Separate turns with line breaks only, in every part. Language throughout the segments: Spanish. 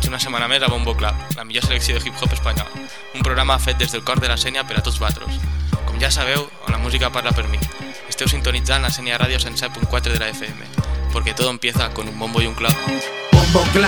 una setmana més a Bombo Club, la millor selecció de hip-hop espanyol. Un programa fet des del cor de la Sénia per a tots vosaltres. Com ja sabeu, on la música parla per mi. Esteu sintonitzant la Sénia Ràdio 107.4 de la FM, porque todo empieza con un bombo y un club.
Bombo Club.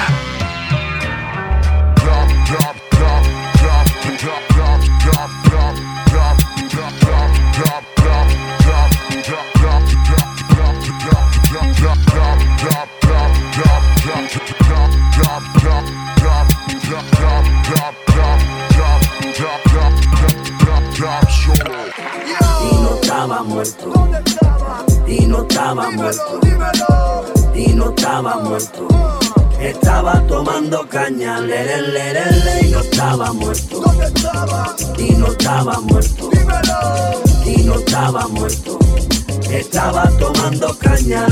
Y no estaba muerto, y no estaba muerto, y no estaba muerto. Estaba tomando caña, y no estaba muerto, y no estaba muerto, y no estaba muerto. Estaba tomando caña,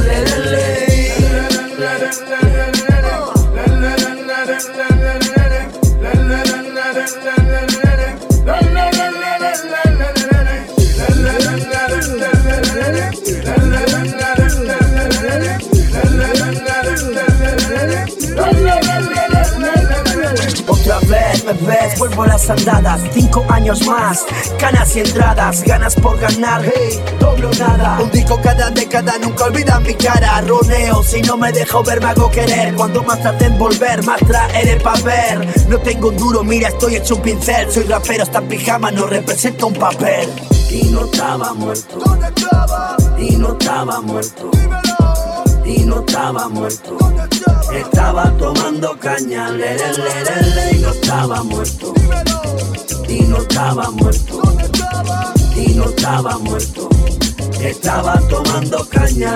Otra vez me ves, vuelvo a las andadas. 5 años más, ganas y entradas, ganas por ganar, hey, doblo nada. Un disco cada década, nunca olvidan mi cara. Roneo, si no me dejo ver me hago querer. Cuando más traten volver, más traeré pa' ver. No tengo un duro, mira estoy hecho un pincel. Soy rapero, esta pijama no representa un papel. Y no estaba muerto, y no estaba muerto, y no estaba muerto. Estaba tomando caña, y no estaba muerto, y no estaba muerto, y no estaba muerto. Estaba tomando caña,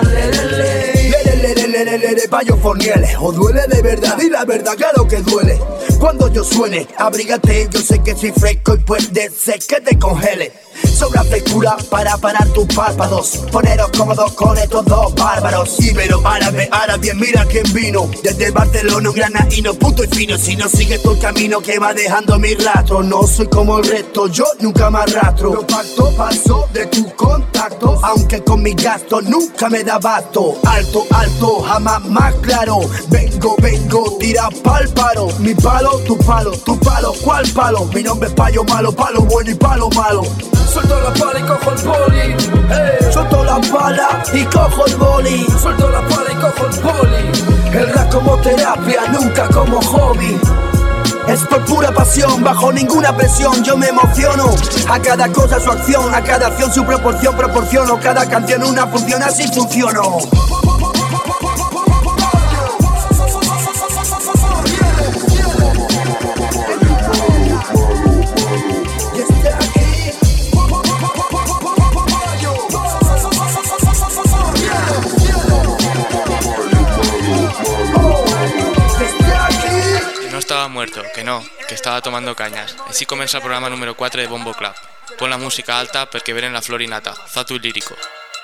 Payo Fornieles, o duele de verdad, y la verdad claro que duele. Cuando yo suene, abrígate, yo sé que soy fresco y puede ser que te congele. Sobra frescura para parar tus párpados, poneros cómodos con estos dos bárbaros. Ibero, árabe, mira quién vino desde Barcelona, un granaíno puto y fino. Si no sigues tu camino que va dejando mi rastro, no soy como el resto, yo nunca me arrastro. Lo pacto, paso de tus contactos, aunque con mis gastos nunca me da basto. Alto, alto, jamás más claro. Vengo, tira pa'l paro. Mi palo, tu palo, ¿cuál palo? Mi nombre es Payo Malo, palo bueno y palo malo.
Suelto la pala y cojo el boli, hey.
Suelto la pala y cojo el boli.
Suelto la pala y cojo el boli.
El rap como terapia, nunca como hobby. Es por pura pasión, bajo ninguna presión yo me emociono. A cada cosa su acción, a cada acción su proporción. Proporciono cada canción una función, así funciono.
Estaba muerto, que estaba tomando cañas. Així comença el programa número 4 de Bombo Club. Pon la música alta perquè venen la florinata, Zatu lírico.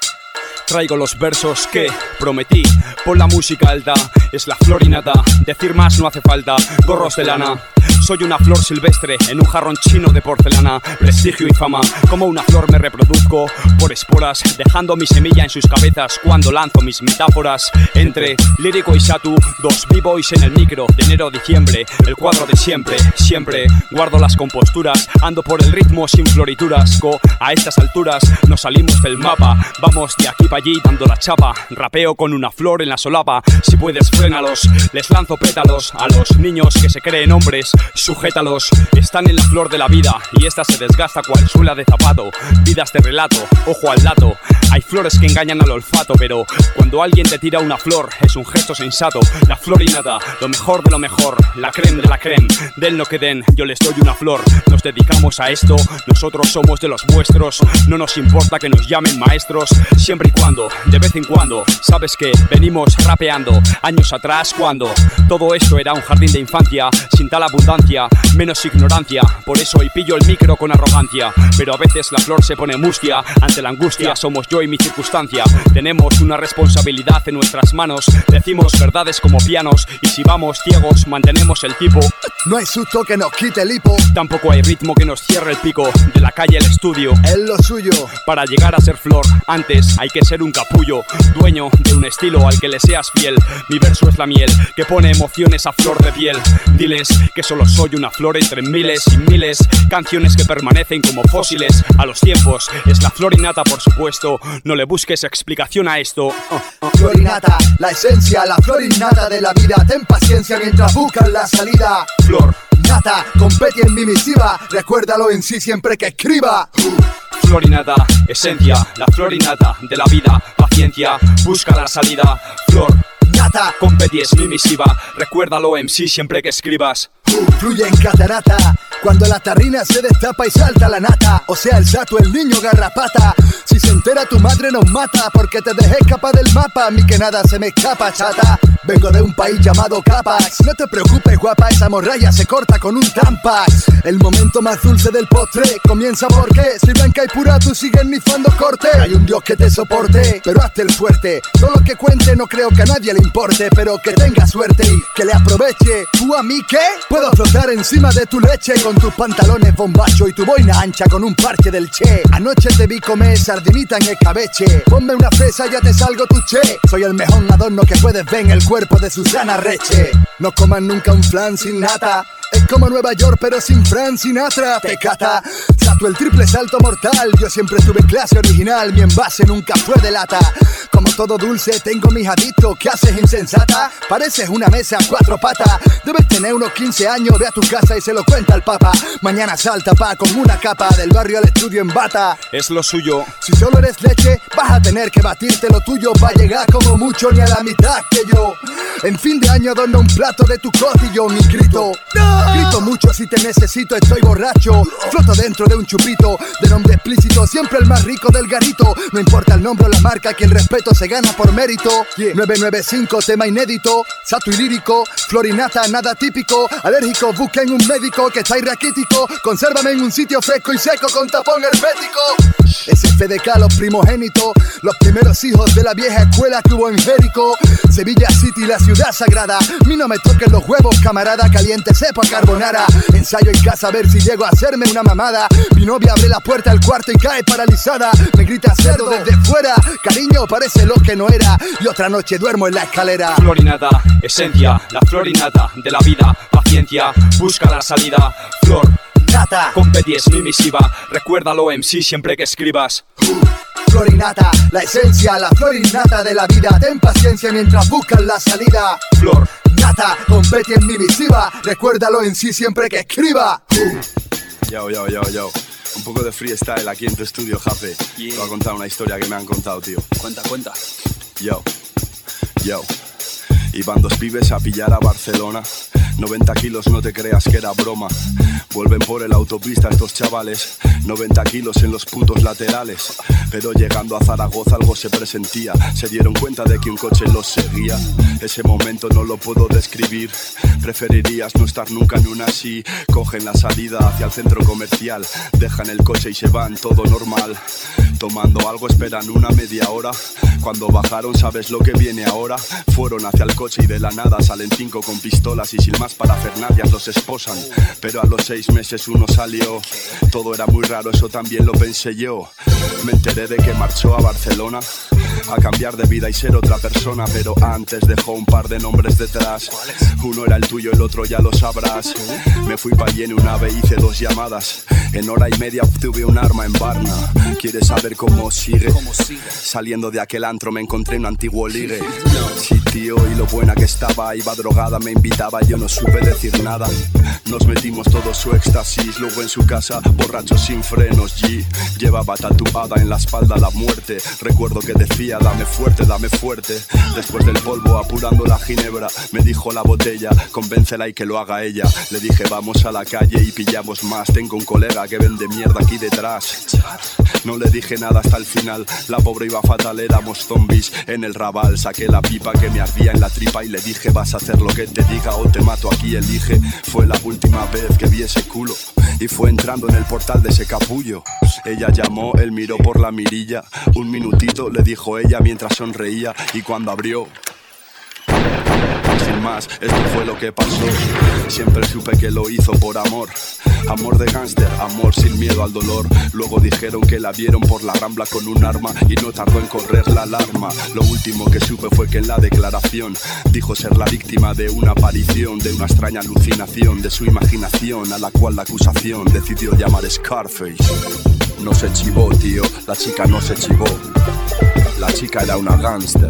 Traigo los versos que prometí. Pon la música alta, es la florinata. Decir más no hace falta, gorros de lana. Soy una flor silvestre en un jarrón chino de porcelana. Prestigio y fama, como una flor me reproduzco por esporas, dejando mi semilla en sus cabezas cuando lanzo mis metáforas. Entre lírico y Satu, dos b-boys en el micro de enero a diciembre. El cuadro de siempre, siempre guardo las composturas. Ando por el ritmo sin florituras. A estas alturas nos salimos del mapa. Vamos de aquí para allí dando la chapa. Rapeo con una flor en la solapa. Si puedes frénalos, les lanzo pétalos a los niños que se creen hombres. Sujétalos, están en la flor de la vida y esta se desgasta cual suela de zapato. Vidas de relato, ojo al dato. Hay flores que engañan al olfato, pero cuando alguien te tira una flor es un gesto sensato. La florinata, lo mejor de lo mejor, la creme de la creme. Den lo que den, yo les doy una flor. Nos dedicamos a esto, nosotros somos de los vuestros. No nos importa que nos llamen maestros, siempre y cuando, de vez en cuando. Sabes que venimos rapeando años atrás cuando todo esto era un jardín de infancia, sin tal abundancia, menos ignorancia. Por eso hoy pillo el micro con arrogancia, pero a veces la flor se pone mustia. Ante la angustia somos yo y mi circunstancia. Tenemos una responsabilidad en nuestras manos. Decimos verdades como pianos y si vamos ciegos mantenemos el tipo.
No hay susto que nos quite el hipo.
Tampoco hay ritmo que nos cierre el pico. De la calle al estudio
es lo suyo.
Para llegar a ser flor antes hay que ser un capullo, dueño de un estilo al que le seas fiel. Mi verso es la miel que pone en emociones a flor de piel. Diles que solo soy una flor entre miles y miles. Canciones que permanecen como fósiles a los tiempos. Es la flor innata, por supuesto. No le busques explicación a esto.
Flor innata, la esencia, la flor innata de la vida. Ten paciencia mientras buscas la salida.
Flor
nata, compete en mi misiva. Recuérdalo en sí siempre que escriba.
Flor innata, esencia, la flor innata de la vida. Paciencia, busca la salida. Flor
nata,
competi es mi misiva. Recuérdalo en sí siempre que escribas.
Fluye en catarata cuando la tarrina se destapa y salta la nata. O sea el sato, el niño garrapata. Si se entera tu madre nos mata porque te dejé escapar del mapa. A mí que nada se me escapa, chata. Vengo de un país llamado Capax. No te preocupes guapa, esa morralla se corta con un Tampax. El momento más dulce del postre comienza porque si blanca y pura tú sigues nifando corte. Hay un Dios que te soporte, pero hazte el fuerte. Todo lo que cuente no creo que a nadie le importe, pero que tenga suerte y que le aproveche. ¿Tú a mí qué? Puedo flotar encima de tu leche con tus pantalones bombacho y tu boina ancha con un parche del Che. Anoche te vi comer sardinita en escabeche. Ponme una fresa, ya te salgo tu Che. Soy el mejor adorno que puedes ver en el cuerpo de Susana Reche. No coman nunca un flan sin nata. Es como Nueva York pero sin Frank Sinatra. Te cata, sato el triple salto mortal. Yo siempre tuve clase original. Mi envase nunca fue de lata. Como todo dulce tengo mis adictos. ¿Qué haces insensata? Pareces una mesa a cuatro patas. Debes tener unos 15 años. Ve a tu casa y se lo cuenta al papa. Mañana salta pa' con una capa. Del barrio al estudio en bata.
Es lo suyo.
Si solo eres leche vas a tener que batirte lo tuyo. Va a llegar como mucho ni a la mitad que yo. En fin de año adorno un plato de tu cotillón y grito ¡no! Grito mucho si te necesito, estoy borracho. Floto dentro de un chupito de nombre explícito, siempre el más rico del garito. No importa el nombre o la marca, que el respeto se gana por mérito. 995, tema inédito, sato y lírico. Flor innata, nada típico. Alérgico, busquen un médico que está irraquítico. Consérvame en un sitio fresco y seco con tapón hermético. SFDK, los primogénitos, los primeros hijos de la vieja escuela que hubo en Jerico. Sevilla City, la ciudad sagrada. Mi no me toquen los huevos, camarada. Caliente sepa carbonara. Ensayo en casa a ver si llego a hacerme una mamada. Mi novia abre la puerta al cuarto y cae paralizada. Me grita cerdo desde fuera. Cariño, parece lo que no era. Y otra noche duermo en la escalera.
Flor innata, esencia, la flor innata de la vida. Paciencia, busca la salida. Flor
nata,
competi es mi misiva. Recuérdalo en sí siempre que escribas.
Flor innata, la esencia, la flor innata de la vida. Ten paciencia mientras buscas la salida.
Flor
nata, compete en mi misiva. Recuérdalo en sí siempre que escriba.
Yo. Un poco de freestyle aquí en tu estudio, Jafe. Te voy a contar una historia que me han contado, tío.
Cuenta.
Yo. Iban dos pibes a pillar a Barcelona. 90 kilos, no te creas que era broma. Vuelven por el autopista estos chavales. 90 kilos en los putos laterales. Pero llegando a Zaragoza algo se presentía. Se dieron cuenta de que un coche los seguía. Ese momento no lo puedo describir. Preferirías no estar nunca en una así. Cogen la salida hacia el centro comercial. Dejan el coche y se van, todo normal. Tomando algo esperan una media hora. Cuando bajaron, ¿sabes lo que viene ahora? Fueron hacia el coche y de la nada salen 5 con pistolas y sin más parafernalias los esposan. Pero a los 6 meses uno salió. Todo era muy raro, eso también lo pensé yo. Me enteré de que marchó a Barcelona a cambiar de vida y ser otra persona. Pero antes dejó un par de nombres detrás. Uno era el tuyo, el otro ya lo sabrás. Me fui pa' allí en un ave, hice 2 llamadas. En hora y media obtuve un arma en Varna. ¿Quieres saber cómo sigue? Saliendo de aquel antro me encontré un antiguo ligue. Sí, tío, y lo buena que estaba. Iba drogada, me invitaba, yo no supe decir nada. Nos metimos todos su éxtasis. Luego en su casa, borracho sin frenos. G llevaba tatuada en la espalda la muerte. Recuerdo que decía, dame fuerte, dame fuerte. Después del polvo, apurando la ginebra, me dijo la botella, convéncela y que lo haga ella. Le dije, vamos a la calle y pillamos más. Tengo un colega que vende mierda aquí detrás. No le dije nada hasta el final. La pobre iba fatal, éramos zombies en el rabal. Saqué la pipa que me ardía en la tripa y le dije, vas a hacer lo que te diga o te mato aquí, elige. Fue la última vez que vi ese culo y fue entrando en el portal de ese capullo. Ella llamó, él miró por la mirilla. Un minutito, le dijo ella mientras sonreía. Y cuando abrió, sin sin más, esto fue lo que pasó. Siempre supe que lo hizo por amor. Amor de gángster, amor sin miedo al dolor. Luego dijeron que la vieron por la Rambla con un arma y no tardó en correr la alarma. Lo último que supe fue que en la declaración dijo ser la víctima de una aparición, de una extraña alucinación, de su imaginación, a la cual la acusación decidió llamar Scarface. No se chivó, tío, la chica no se chivó. La chica era una gángster.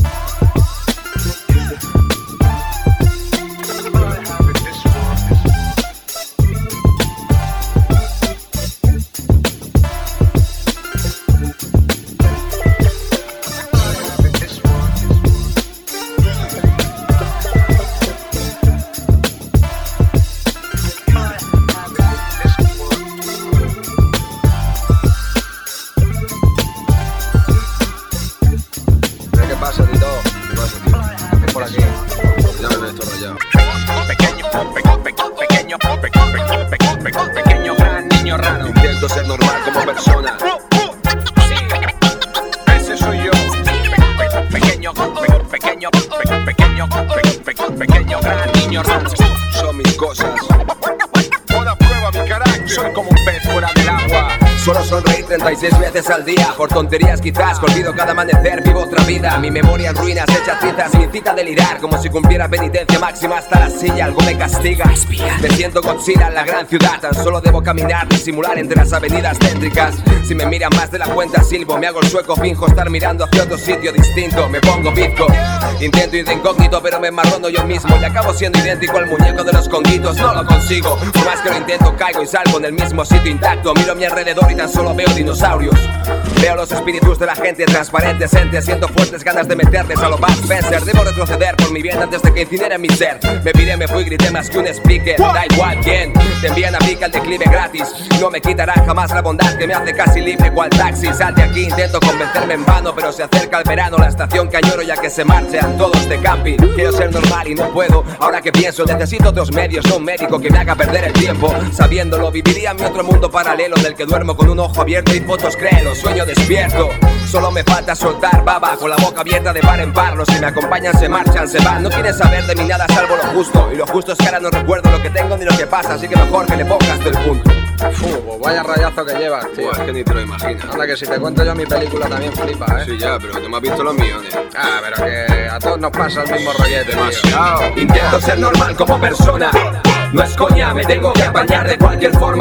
Al día, por tonterías quizás, olvido cada amanecer, vivo otra vida. Mi memoria en ruinas, hecha trizas, me incita a delirar, como si cumpliera penitencia máxima hasta la silla, algo me castiga. Me siento Godzilla en la gran ciudad, tan solo debo caminar, disimular entre las avenidas céntricas. Si me miran más de la cuenta silbo, me hago el sueco, finjo estar mirando hacia otro sitio distinto. Me pongo bizco, intento ir de incógnito, pero me enmarrono yo mismo y acabo siendo idéntico al muñeco de los conguitos. No lo consigo, por más que lo intento caigo y salgo en el mismo sitio intacto. Miro a mi alrededor y tan solo veo dinosaurios. Veo los espíritus de la gente transparentes, entes. Siento fuertes ganas de meterles a lo Bud Spencer. Debo retroceder por mi bien antes de que incinere mi ser. Me piré, me fui, grité más que un speaker. Da igual quién, te envían a pica el declive gratis. No me quitará jamás la bondad que me hace casi libre cual taxi. Sal de aquí, intento convencerme en vano, pero se acerca el verano, la estación que añoro ya que se marchan todos de camping. Quiero ser normal y no puedo, ahora que pienso necesito otros medios, no un médico que me haga perder el tiempo. Sabiéndolo, viviría en mi otro mundo paralelo del que duermo con un ojo abierto y fotos créelo. Sueño despierto, solo me falta soltar baba con la boca abierta de par en par. Los que me acompañan se marchan, se van. No quieren saber de mí nada salvo lo justo, y lo justo es que ahora no recuerdo lo que tengo ni lo que pasa, así que mejor que le pongas del punto.
Vaya rayazo que llevas, tío.
Es que ni te lo imaginas.
Anda, que si te cuento yo mi película también flipa, ¿eh?
Sí, ya, pero que me has visto los millones.
Ah, pero que a todos nos pasa el mismo rollete,
demasiado.
Intento ser normal como persona, no es coña, me tengo que apañar de cualquier forma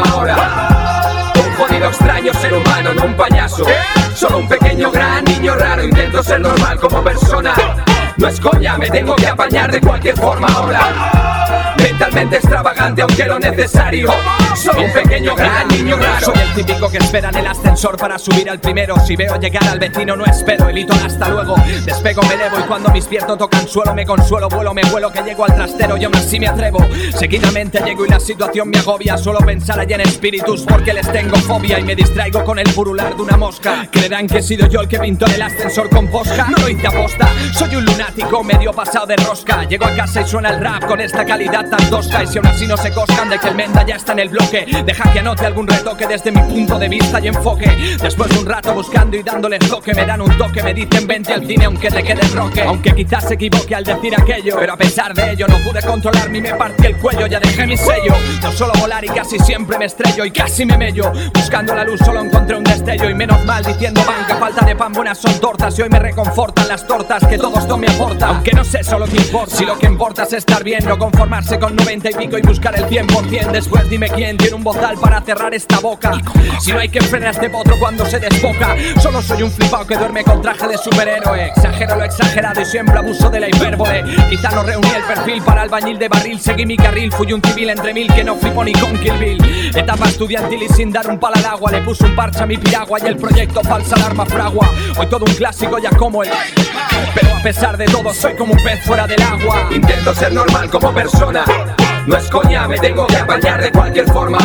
ahora. Un jodido extraño ser humano, no un payaso. Solo un pequeño gran niño raro. Intento ser normal como persona, no es coña, me tengo que apañar de cualquier forma ahora. Mentalmente extravagante aunque lo necesario. Soy un pequeño gran niño raro.
Soy el típico que espera en el ascensor para subir al primero. Si veo llegar al vecino no espero, evito el hasta luego. Despego, me elevo y cuando mis pies no tocan suelo me consuelo, vuelo, me vuelo que llego al trastero y aún así me atrevo. Seguidamente llego y la situación me agobia. Solo pensar allá en espíritus porque les tengo fobia y me distraigo con el purular de una mosca. Creerán que he sido yo el que pintó el ascensor con posca. No lo hice aposta, soy un lunático medio pasado de rosca. Llego a casa y suena el rap con esta calidad tan tosca. Y si aún así no se coscan de que el menda ya está en el bloque, deja que anote algún retoque desde mi punto de vista y enfoque. Después de un rato buscando y dándole toque, me dan un toque, me dicen vente al cine aunque te quede roque. Aunque quizás se equivoque al decir aquello, pero a pesar de ello no pude controlarme y me partí el cuello. Ya dejé mi sello, no solo volar y casi siempre me estrello y casi me mello. Buscando la luz solo encontré un destello y menos mal diciendo banca, falta de pan buenas son tortas. Y hoy me reconfortan las tortas que todo esto me aporta. Aunque no sé solo qué importa, si lo que importa es estar bien, no conformarse con 90 y pico y buscar el 100%. Después dime quién tiene un bozal para cerrar esta boca. Si no hay que frenar este potro cuando se desboca. Solo soy un flipao que duerme con traje de superhéroe. Exagero lo exagerado y siempre abuso de la hipérbole. Quizá no reuní el perfil para albañil de barril. Seguí mi carril, fui un civil entre mil que no flipo ni con Kill Bill. Etapa estudiantil y sin dar un palo al agua. Le puse un parche a mi piragua y el proyecto falsa alarma fragua. Hoy todo un clásico ya como el... Pero a pesar de todo soy como un pez fuera del agua.
Intento ser normal como persona, no es coña, me tengo que apañar de cualquier forma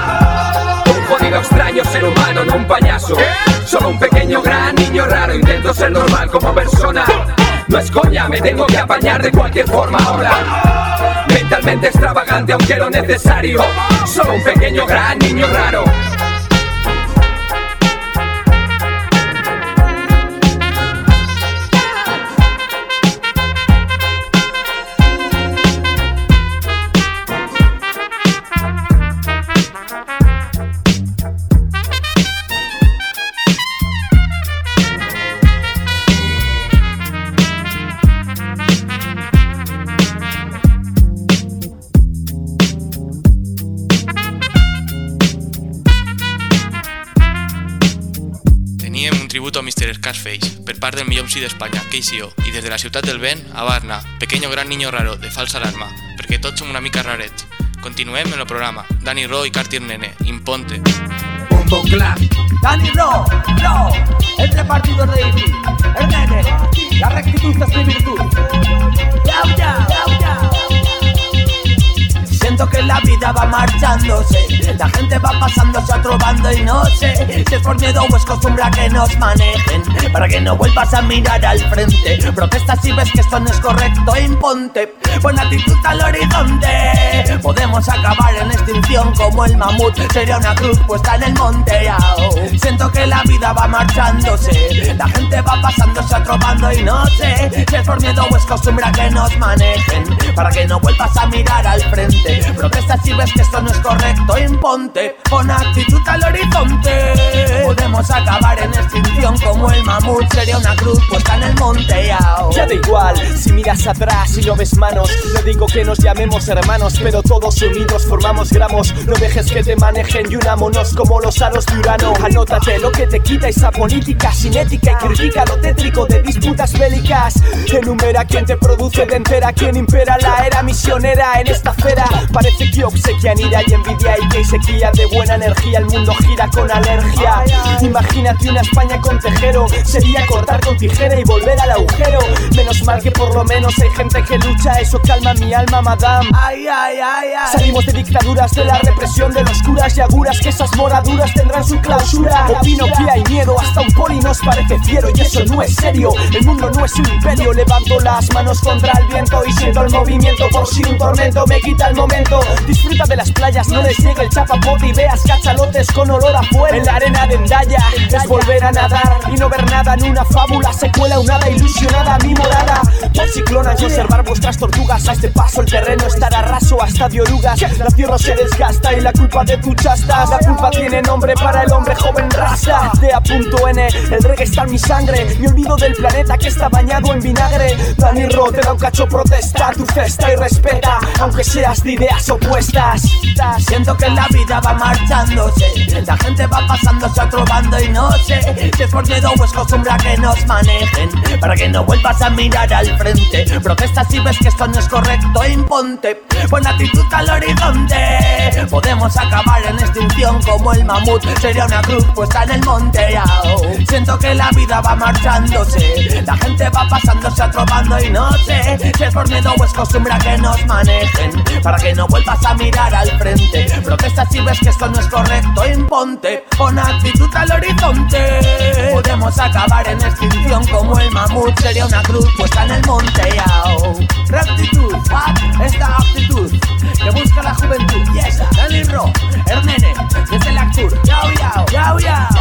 ahora. Un jodido extraño ser humano, no un payaso. Solo un pequeño gran niño raro. Intento ser normal como persona, no es coña, me tengo que apañar de cualquier forma ahora. Mentalmente extravagante aunque lo necesario. Solo un pequeño gran niño raro.
Scarface, per part del millor MC d'Espanya, KCO, i des de la ciutat del vent, a Barna, pequeño gran niño raro, de falsa alarma, perquè tots som una mica rarets. Continuem en el programa. Dani Ro i Cartier Nene, Imponte.
Bombo Clap. Dani Ro, el repartidor de Iti, el Nene, la rectitud es mi virtud. Ya. Siento que la vida va marchándose, la gente va pasándose a otro bando y no sé si es por miedo o es costumbre a que nos manejen, para que no vuelvas a mirar al frente. Protesta si ves que esto no es correcto, imponte buena actitud al horizonte. Podemos acabar en extinción como el mamut, sería una cruz puesta en el monte. Siento que la vida va marchándose, la gente va pasándose a otro bando y no sé si es por miedo o es costumbre a que nos manejen, para que no vuelvas a mirar al frente. Protesta si ves que esto no es correcto, imponte con actitud al horizonte. Podemos acabar en extinción como el mamut, sería una cruz puesta en el monte.
Ya da igual si miras atrás y no ves manos, no digo que nos llamemos hermanos, pero todos unidos formamos gramos. No dejes que te manejen y unámonos como los aros de Urano. Anótate lo que te quita esa política sin ética y critica lo tétrico de disputas bélicas. Enumera quién te produce de entera, quién impera la era misionera en esta esfera. Parece que obsequian ira y envidia y que hay sequía de buena energía. El mundo gira con alergia. Imagínate una España con tejero, sería cortar con tijera y volver al agujero. Menos mal que por lo menos hay gente que lucha, eso calma mi alma, madame. Salimos de dictaduras, de la represión de los curas y aguras, que esas moraduras tendrán su clausura. Opino que hay miedo, hasta un poli nos parece fiero y eso no es serio. El mundo no es un imperio, levanto las manos contra el viento y siento el movimiento por si un tormento me quita el momento. Disfruta de las playas, no les llegue el chapapote y veas cachalotes con olor a fuego. En la arena de Endaya es volver a nadar y no ver nada en una fábula, secuela una hada ilusionada a mi morada. Por si clonan, conservar vuestras tortugas, a este paso el terreno estará raso hasta de orugas. La tierra se desgasta y la culpa de tu chasta. La culpa tiene nombre para el hombre joven raza. De A.N, el reggae está en mi sangre, me olvido del planeta que está bañado en vinagre. Dani Ro te da un cacho, protesta tu cesta y respeta, aunque seas de ideas opuestas.
Siento que la vida va marchándose, la gente va pasándose a otro bando y no sé si es por miedo o es costumbre a que nos manejen, para que no vuelvas a mirar al frente. Protesta si ves que esto no es correcto, imponte buena actitud al horizonte. Podemos acabar en extinción como el mamut, sería una cruz puesta en el monte. Siento que la vida va marchándose, la gente va pasándose a otro bando y no sé si es por miedo o es costumbre a que nos manejen, para que no vuelvas a mirar al frente. Protesta si ves que esto no es correcto, imponte con actitud al horizonte. Podemos acabar en extinción como el mamut, sería una cruz puesta en el monte. Rectitud, esta actitud que busca la juventud. Yes, Dani Ro, el Nene, desde el Actur. Yao.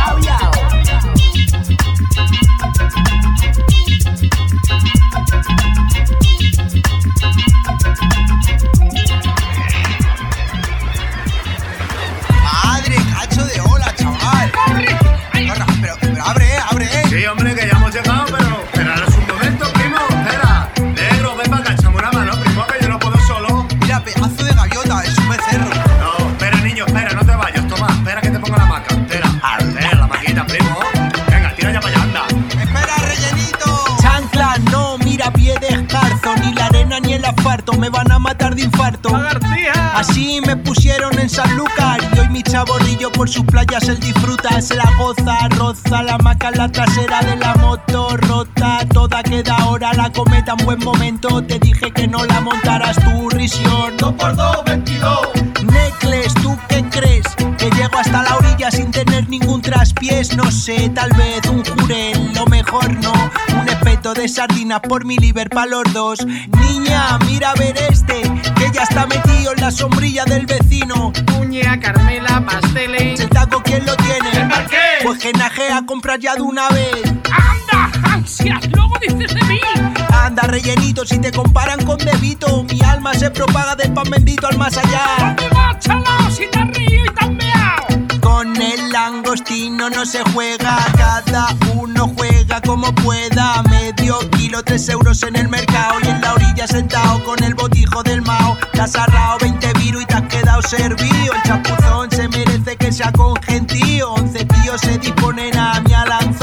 Madre, cacho de ola, chaval. Pero abre.
Sí, hombre, que ya hemos llegado, pero ahora es un momento, primo. Espera, negro, ven para acá, echame una mano, primo, que yo no puedo solo.
Mira, pedazo de gaviota, es un becerro.
No, espera, niño, espera, no te vayas, toma, espera que te ponga la maca. Espera, la maquita, primo. Venga, tira ya para allá, anda.
Espera, rellenito.
Chancla, no, mira, pie descalzo, ni la arena ni el asfalto, me van a matar de infarto. Así me pusieron en Sanlúcar y hoy mi chaborrillo por sus playas él disfruta, se la goza, roza la maca en la trasera de la moto rota, toda queda ahora la cometa en buen momento, te dije que no la montaras tu risión.
2x2, 22.
Necles, ¿tú qué crees? Que llego hasta la orilla sin tener ningún traspiés, no sé, tal vez un jurel, lo mejor no, un espeto de sardinas por mi liver pa' los dos. Niña, mira a ver este, que ya está metido en la sombrilla del vecino.
Uña, Carmela, pasteles.
¿El taco quién lo tiene?
¿El Marqués?
Pues que naje a comprar ya de una vez.
¡Anda, ansias! Luego dices de mí.
Anda, rellenito, si te comparan con Bebito, mi alma se propaga del pan bendito al más allá.
¿Dónde vas, chalao, si te río y te has meao?
Con el langostino no se juega, cada uno juega como pueda. Medio kilo, 3 euros en el mercado y en la orilla sentado con el botijo del Mao. Te has ahorrado 20 virus y te has quedado servido. El chapuzón se merece que sea con gentío. 11 tíos se disponen a mí a lanzar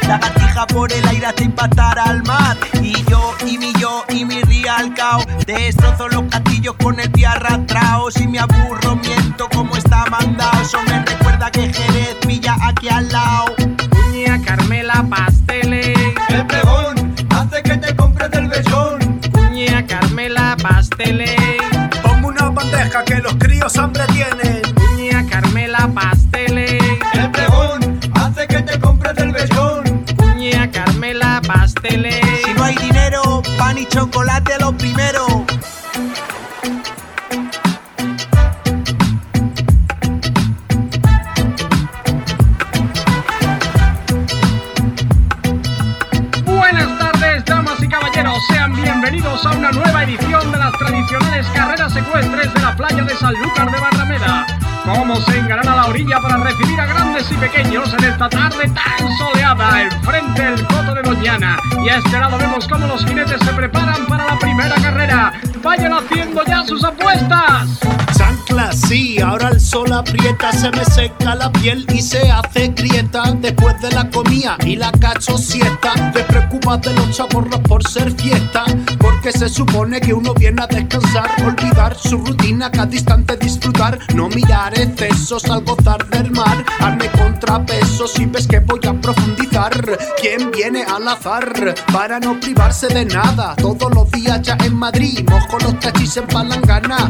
lagartija por el aire hasta impactar al mar. Y yo, y mi real cao, destrozo los castillos con el pie arrastrado. Si me aburro, miento como está mandado. Eso me recuerda que Jerez pilla aquí al lado.
Cuña, Carmela, pasteles.
El pregón hace que te compres del vellón.
Cuña, Carmela, pasteles.
Ponme una bandeja que los críos hambre tienen.
Cuña, Carmela, pasteles.
El pregón hace que te compres del vellón.
Cuña, Carmela, pasteles.
Si no hay dinero, pan y chocolate lo primero.
Buenas tardes, damas y caballeros, sean bienvenidos a una nueva edición de las tradicionales carreras ecuestres de la playa de Sanlúcar de Barrameda. Cómo se engalan a la orilla para recibir a grandes y pequeños en esta tarde tan soleada, enfrente del Coto de Doñana. Y a este lado vemos cómo los jinetes se preparan para la primera carrera. ¡Vayan haciendo ya sus apuestas!
Chanclas, sí, ahora el sol aprieta, se me seca la piel y se hace grieta. Después de la comida y la cacho siesta, te preocupas de los chaporros por ser fiesta, porque se supone que uno viene a descansar, olvidar su rutina, que a instante disfrutar, no mirar excesos al gozar del mar, darme contrapesos si ves que voy a profundizar. ¿Quién viene al azar para no privarse de nada? Todos los días ya en Madrid, mojo los tachis en Palangana.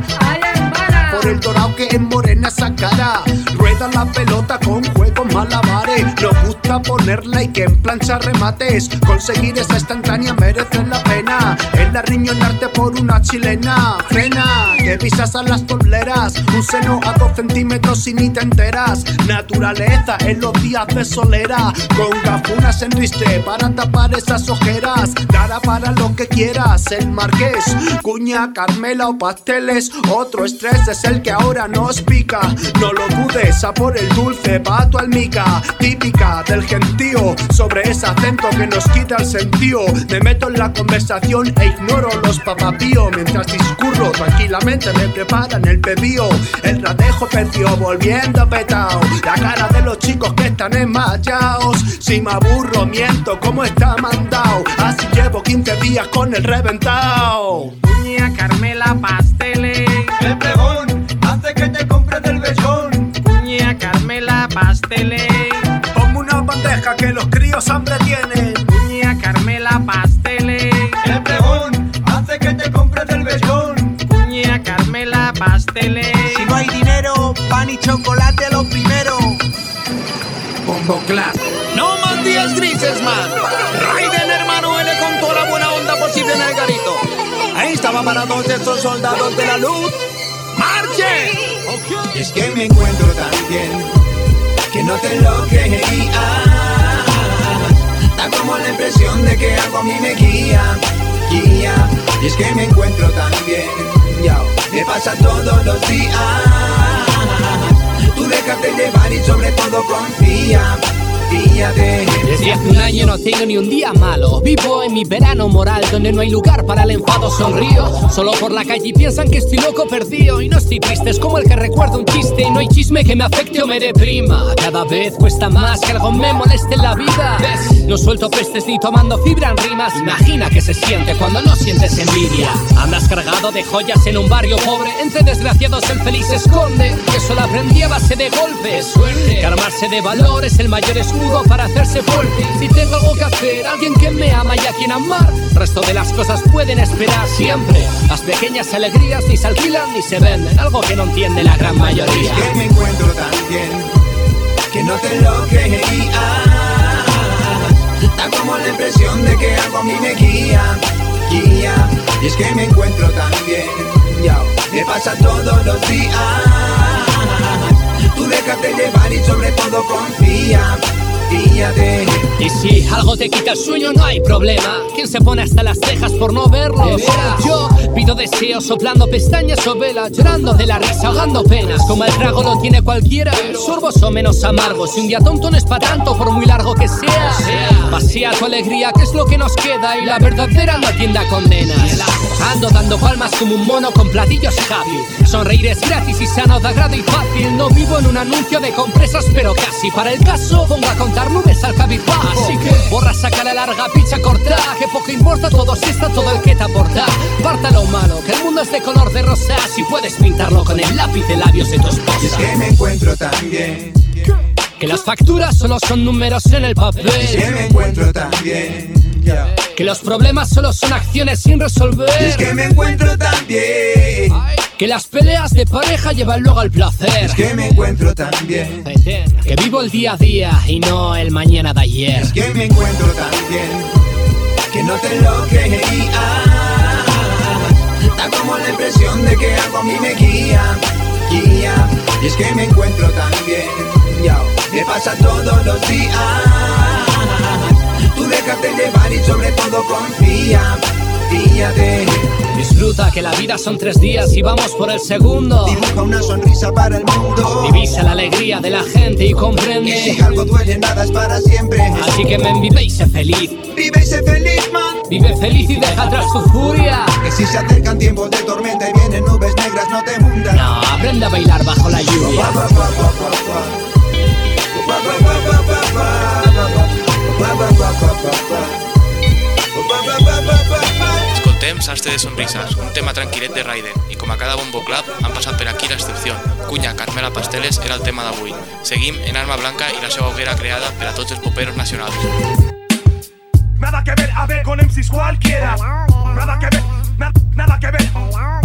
Por el dorado que en morena esa cara, rueda la pelota con juegos malabares. Nos gusta ponerla y que en plancha remates. Conseguir esa instantánea merece la pena. Es la riñonarte por una chilena. Frena, que pisas a las tobleras. Un seno a 2 centímetros y ni te enteras. Naturaleza en los días de solera. Con gafunas en ristre para tapar esas ojeras. Dará para lo que quieras el marqués. Cuña, Carmela o pasteles. Otro estrés es el que ahora nos pica. No lo dudes, a por el dulce, pa' tu almica. Típica del gentío, sobre ese acento que nos quita el sentido. Me meto en la conversación e ignoro los papapíos. Mientras discurro tranquilamente me preparan el pebío. El ratejo perdió volviendo petao. La cara de los chicos que están enmayaos. Si me aburro miento como está mandado. Así llevo 15 días con el reventao.
Cuña, Carmela, pasteles.
El pregón hace que te compres del vellón.
Cuña, Carmela, pasteles.
Ponme una bandeja que los críos hambre tienen.
Cuña, Carmela, pasteles.
El pregón hace que te compres del vellón.
Cuña, Carmela, pasteles.
Si no hay dinero, pan y chocolate lo primero.
Bombo Clap. No más días grises, man. Raiden, hermano, L con toda la buena onda posible en el garito. Ahí estaba para todos estos soldados de la luz. ¡Marchen!
Okay. Es que me encuentro tan bien que no te lo creías. Da como la impresión de que algo a mí me guía. Y es que me encuentro tan bien, me pasa todos los días. Tú déjate llevar y sobre todo confía.
Desde hace un año no tengo ni un día malo. Vivo en mi verano moral donde no hay lugar para el enfado. Sonrío solo por la calle y piensan que estoy loco perdido. Y no estoy triste, es como el que recuerda un chiste. Y no hay chisme que me afecte o me deprima. Cada vez cuesta más que algo me moleste en la vida. ¿Ves? No suelto pestes ni tomando fibra en rimas. Imagina que se siente cuando no sientes envidia. Andas cargado de joyas en un barrio pobre. Entre desgraciados el feliz se esconde. Que solo aprendí a base de golpes. Suerte. Que armarse de valor es el mayor escudo para hacerse fuerte. Si tengo algo que hacer, alguien que me ama y a quien amar, el resto de las cosas pueden esperar siempre. Las pequeñas alegrías ni se alquilan ni se venden, algo que no entiende la gran mayoría.
Es que me encuentro tan bien que no te lo creías. Da como la impresión de que algo a mí me guía. Y es que me encuentro tan bien, me pasa todos los días. Tú déjate llevar y sobre todo confía.
Y si algo te quita el sueño no hay problema. ¿Quién se pone hasta las cejas por no verlo? Yo Pido deseos soplando pestañas o velas, llorando de la risa, ahogando penas. Como el trago lo tiene cualquiera, sorbos o menos amargos. Y un día tonto no es para tanto, por muy largo que sea. Pasea tu alegría, que es lo que nos queda, y la verdadera no atiende a condenas. Ando dando palmas como un mono con platillos happy. Sonreír es gratis y sano, da grado y fácil. No vivo en un anuncio de compresas, pero casi. Para el caso, pongo a contar nubes al cabizbajo. Así que borra, saca la larga, picha corta. Que poco importa todo si está todo el que te aporta. Parta lo malo, que el mundo es de color de rosa. Si puedes pintarlo con el lápiz de labios de tu esposa.
Y es que me encuentro tan bien,
que las facturas solo son números en el papel.
y es que me encuentro tan bien,
que los problemas solo son acciones sin resolver.
y es que me encuentro tan bien,
que las peleas de pareja llevan luego al placer.
es que me encuentro tan bien,
que vivo el día a día y no el mañana de ayer.
es que me encuentro tan bien, que no te lo creías. Da como la impresión de que algo a mí me guía. Y es que me encuentro tan bien, me pasa todos los días. Tú déjate llevar y sobre todo confía, fíjate.
Disfruta que la vida son 3 días y vamos por el segundo.
Dibuja una sonrisa para el mundo.
Divisa la alegría de la gente y comprende
que si algo duele nada es para siempre.
Así que men, vive y sé feliz.
Vive y sé feliz, man.
Vive feliz y deja atrás tu furia.
Que si se acercan tiempos de tormenta y vienen nubes negras no te hundan.
No, aprende a bailar bajo la lluvia.
Escoltem Sastre de Sonrisas, un tema tranquil·let de Raiden, i com a cada Bombo Club han passat per aquí l'excepció. Cunya, Carmela Pasteles era el tema d'avui. Seguim en Arma Blanca i la seva hoguera creada per a tots els poperos nacionals.
Nada que ver, a ver, con MCs cualquiera. Nada que ver, nada que ver.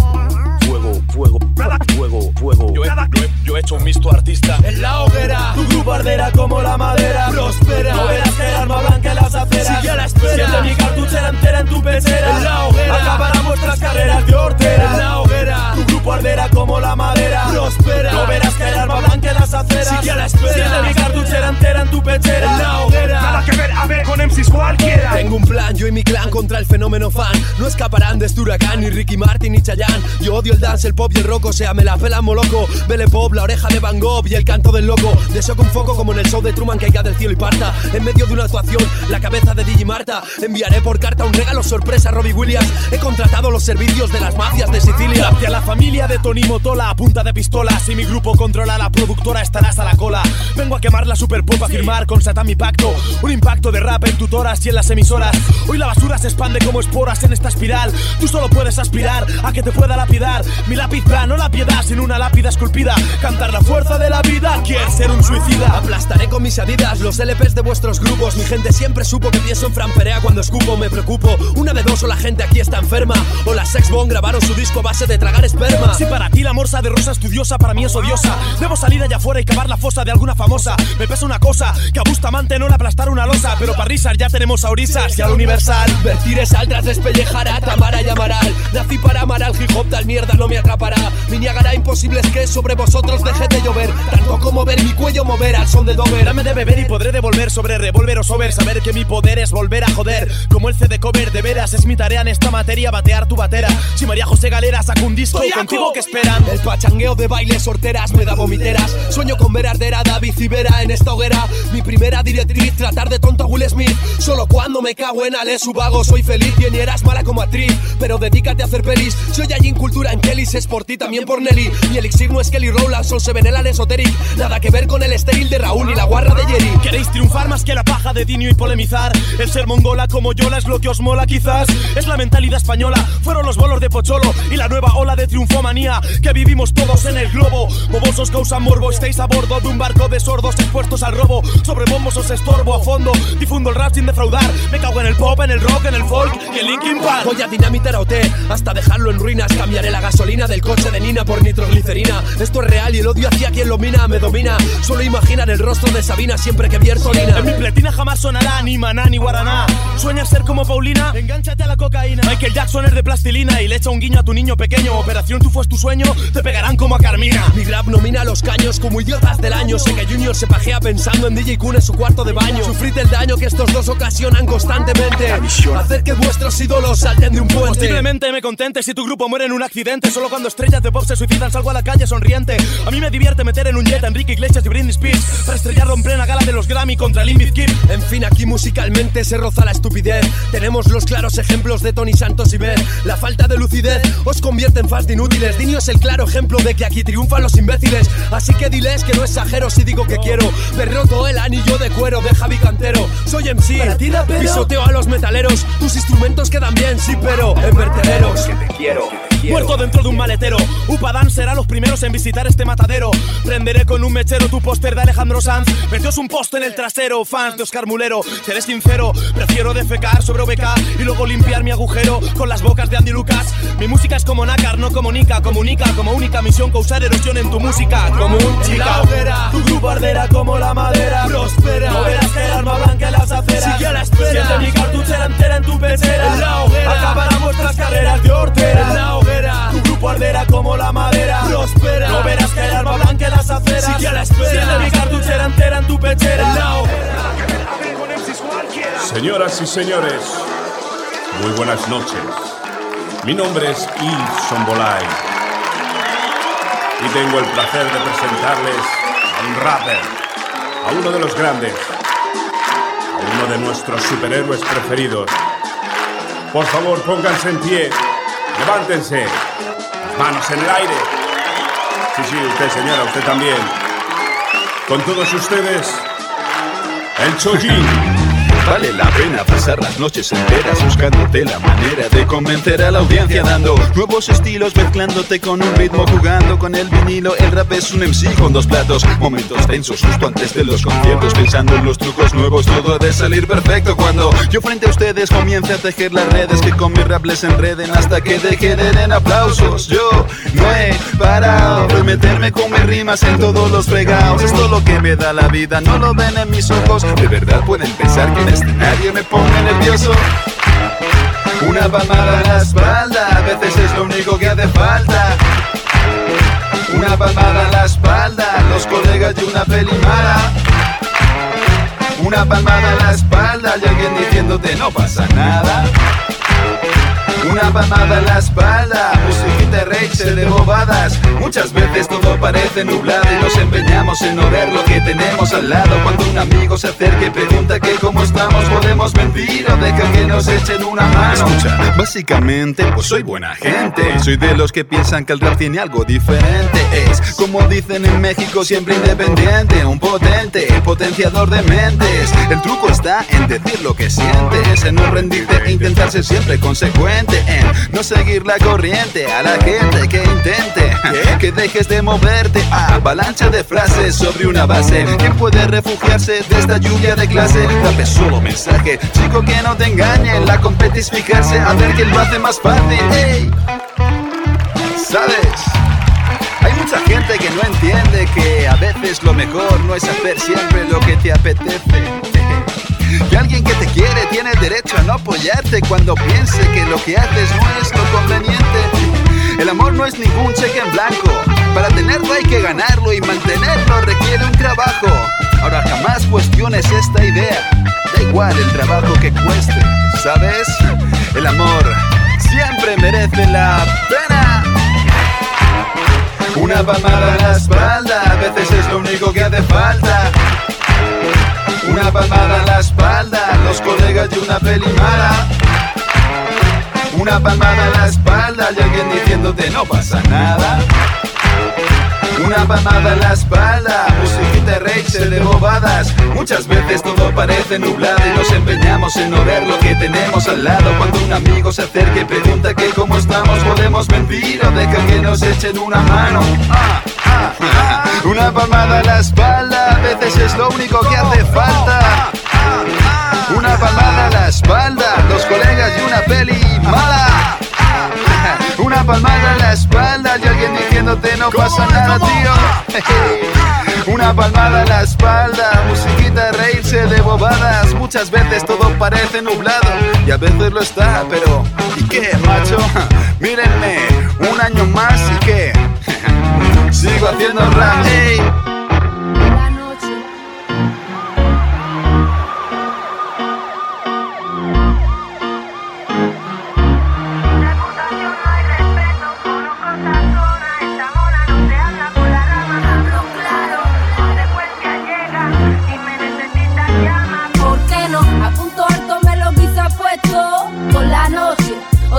Fuego, fuego, fuego, fuego. Yo he hecho un mixto artista.
En la hoguera, tu grupo arderá como la madera. Prospera, no verás que el arma blanca en las aceras. Sigue a la espera, siente mi cartuchera entera en tu pechera. En la hoguera, acabarán vuestras carreras de hortera. En la hoguera, tu grupo arderá como la madera. Prospera, no verás que el arma blanca en las aceras. Sigue a la espera, siente mi cartuchera entera en tu pechera. En la hoguera,
nada que ver, a ver, con MCs cualquiera.
Tengo un plan, yo y mi clan contra el fenómeno fan. No escaparán de este huracán, ni Ricky Martin ni Chayanne. Yo odio el dance, el pop y el rock, o sea, me la pelan moloco. Belle Pop, la oreja de Van Gogh y el canto del loco. Deseo con foco como en el show de Truman caiga del cielo y parta. En medio de una actuación, la cabeza de DJ Marta. Enviaré por carta un regalo sorpresa a Robbie Williams. He contratado los servicios de las mafias de Sicilia.
Y a la familia de Tony Motola a punta de pistola. Si mi grupo controla la productora estarás a la cola. Vengo a quemar la super pop, a firmar con Satán mi pacto. Un impacto de rap en tutoras y en las emisoras. Hoy la basura se expande como esporas en esta espiral. Tú solo puedes aspirar a que te pueda lapidar. Mi lápiz plano, la piedad sin una lápida esculpida. Cantar la fuerza de la vida, quieres ser un suicida.
Aplastaré con mis adidas los LPs de vuestros grupos. Mi gente siempre supo que pienso en Fran Perea cuando escupo. Me preocupo, una de dos, o la gente aquí está enferma, o las Sex Bomb grabaron su disco a base de tragar esperma.
Si para ti la morsa de rosa estudiosa, para mí es odiosa. Debo salir allá afuera y cavar la fosa de alguna famosa. Me pesa una cosa, que a Bustamante no le aplastar una losa. Pero para risas ya tenemos a Orisas y al Universal.
Vertir es altras, despellejará, Tamara llamará. Nací para amar al hip hop, tal mierda no me atrapará. Mi Niágara imposible es que sobre vosotros deje de llover. Tanto como ver mi cuello mover al son de Dover.
Dame de beber y podré devolver sobre revólver o sober. Saber que mi poder es volver a joder. Como el CD cover, de veras es mi tarea en esta materia, batear tu batera. Si María José Galera saca un disco, contigo que esperan.
El pachangueo de bailes sorteras me da vomiteras. Sueño con ver arder a David y Vera en esta hoguera. Mi primera directriz, tratar de tonto a Will Smith. Solo cuando me cago en Ale su vago soy feliz. Bien y eras mala como actriz, pero dedícate a hacer pelis. Soy allí en cultura en Kellys, es por ti también por Nelly. Mi elixir no es Kelly Rowland, son Sevenelan Esoteric. Nada que ver con el estéril de Raúl ni la guarra de Jerry.
¿Queréis triunfar más que la paja de Dinio y polemizar? El ser mongola como Yola es lo que os mola quizás. Es la mentalidad española, fueron los bolos de Pocholo y la nueva ola de triunfomanía que vivimos todos en el globo. Bobosos causan morbo, estáis a bordo de un barco de sordos expuestos al robo. Sobre bombos os estorbo a fondo, difundo el rap sin defraudar. Me cago en el pop, en el rock, en el folk y en Linkin Park.
Voy a dinamitar a OT hasta dejarlo en ruinas. Cambiaré la gasolina del coche de Nina por nitroglicerina. Esto es real y el odio hacia quien lo mina me domina. Solo imaginar el rostro de Sabina siempre que vierto orina.
En mi pletina jamás sonará ni maná ni guaraná. ¿Sueñas ser como Paulina? Engánchate a la cocaína. Michael Jackson es de plastilina y le echa un guiño a tu niño pequeño. Operación Tufo es tu sueño, te pegarán como a Carmina.
Mi rap nomina los caños como idiota
cosas del año. Sé que Junior se pajea pensando en DJ Kun en su cuarto de baño. Sufrid el daño que estos dos ocasionan constantemente. Hacer que vuestros ídolos salten de un puente. Posiblemente me contente si tu grupo muere en un accidente. Solo cuando estrellas de pop se suicidan salgo a la calle sonriente. A mí me divierte meter en un jet a Enrique Iglesias y Britney Spears para estrellarlo en plena gala de los Grammy contra Limp Bizkit. En fin, aquí musicalmente se roza la estupidez. Tenemos los claros ejemplos de Tony Santos y Ver. La falta de lucidez os convierte en fast de inútiles. Dinio es el claro ejemplo de que aquí triunfan los imbéciles. Así que diles que no exagero si digo que quiero ver roto el anillo de cuero de Javi Cantero. Soy MC, pisoteo a los metaleros. Tus instrumentos quedan bien, sí, pero en vertederos. Que te quiero. Muerto dentro de un maletero. Upadán será los primeros en visitar este matadero. Prenderé con un mechero tu póster de Alejandro Sanz. Meteos un post en el trasero, fans de Oscar Mulero. Seré sincero, prefiero defecar sobre OBK y luego limpiar mi agujero con las bocas de Andy Lucas. Mi música es como nácar, no comunica. Comunica como única misión causar erosión en tu música. Como un chica hoguera, tu grupo arderá como la madera. Prospera, no verás que el arma blanca en las aceras. Sigue a la espera, siente mi cartuchera entera en tu pechera. En la hoguera, acabarán vuestras carreras de hortera. En la hoguera, tu grupo arderá como la madera. Prospera, no verás que el arma blanca en las aceras. Sigue a la espera, siente mi cartuchera entera en tu pechera. En la hoguera.
Señoras y señores, muy buenas noches. Mi nombre es Yves Sombolay y tengo el placer de presentarles a un rapper, a uno de los grandes, a uno de nuestros superhéroes preferidos. Por favor, pónganse en pie, levántense, las manos en el aire. Sí, usted señora, usted también. Con todos ustedes, el Chojin.
Vale la pena pasar las noches enteras buscándote la manera de convencer a la audiencia, dando nuevos estilos, mezclándote con un ritmo, jugando con el vinilo. El rap es un MC con dos platos, momentos tensos justo antes de los conciertos, pensando en los trucos nuevos. Todo ha de salir perfecto cuando yo frente a ustedes comience a tejer las redes que con mi rap les enreden hasta que degeneren aplausos. Yo no he parado de meterme con mis rimas en todos los fregados. Esto es lo que me da la vida, no lo ven en mis ojos. De verdad pueden pensar que en escenario me pone nervioso. Una palmada en la espalda, a veces es lo único que hace falta. Una palmada en la espalda, los colegas y una peli mala. Una palmada en la espalda y alguien diciéndote no pasa nada. Una palmada en la espalda, musiquita rage de bobadas. Muchas veces todo parece nublado y nos empeñamos en no ver lo que tenemos al lado. Cuando un amigo se acerca y pregunta que cómo estamos, podemos mentir o dejar que nos echen una mano. Escucha, básicamente pues soy buena gente. Soy de los que piensan que el rap tiene algo diferente. Es como dicen en México, siempre independiente. Un potente, potenciador de mentes. El truco está en decir lo que sientes, en no rendirte e intentar ser siempre consecuente, en no seguir la corriente. A la gente que intente que dejes de moverte. Avalancha de frases sobre una base. ¿Quién puede refugiarse de esta lluvia de clase? Rap es solo mensaje, chico, que no te engañen. La compete es fijarse a ver quién lo hace más fácil. Hey, ¿sabes? Hay mucha gente que no entiende que a veces lo mejor no es hacer siempre lo que te apetece. Que alguien que te quiere tiene derecho a no apoyarte cuando piense que lo que haces no es lo conveniente. El amor no es ningún cheque en blanco. Para tenerlo hay que ganarlo y mantenerlo requiere un trabajo. Ahora jamás cuestiones esta idea. Da igual el trabajo que cueste, ¿sabes? El amor siempre merece la pena. Una palmada en la espalda, a veces es lo único que hace falta. Una palmada en la espalda, los colegas y una peli mala. Una palmada en la espalda y alguien diciéndote no pasa nada. Una palmada en la espalda, musiquita rage de bobadas. Muchas veces todo parece nublado y nos empeñamos en no ver lo que tenemos al lado. Cuando un amigo se acerca y pregunta que cómo estamos, podemos mentir o dejar que nos echen una mano. Una palmada en la espalda, a veces es lo único que hace falta. Una palmada en la espalda, los colegas y una peli mala. Una palmada en la espalda y alguien diciéndote no pasa nada, tío. Una palmada en la espalda, musiquita reírse de bobadas. Muchas veces todo parece nublado y a veces lo está, pero ¿y qué, macho? Mírenme, un año más y ¿qué? Sigo haciendo rap, hey.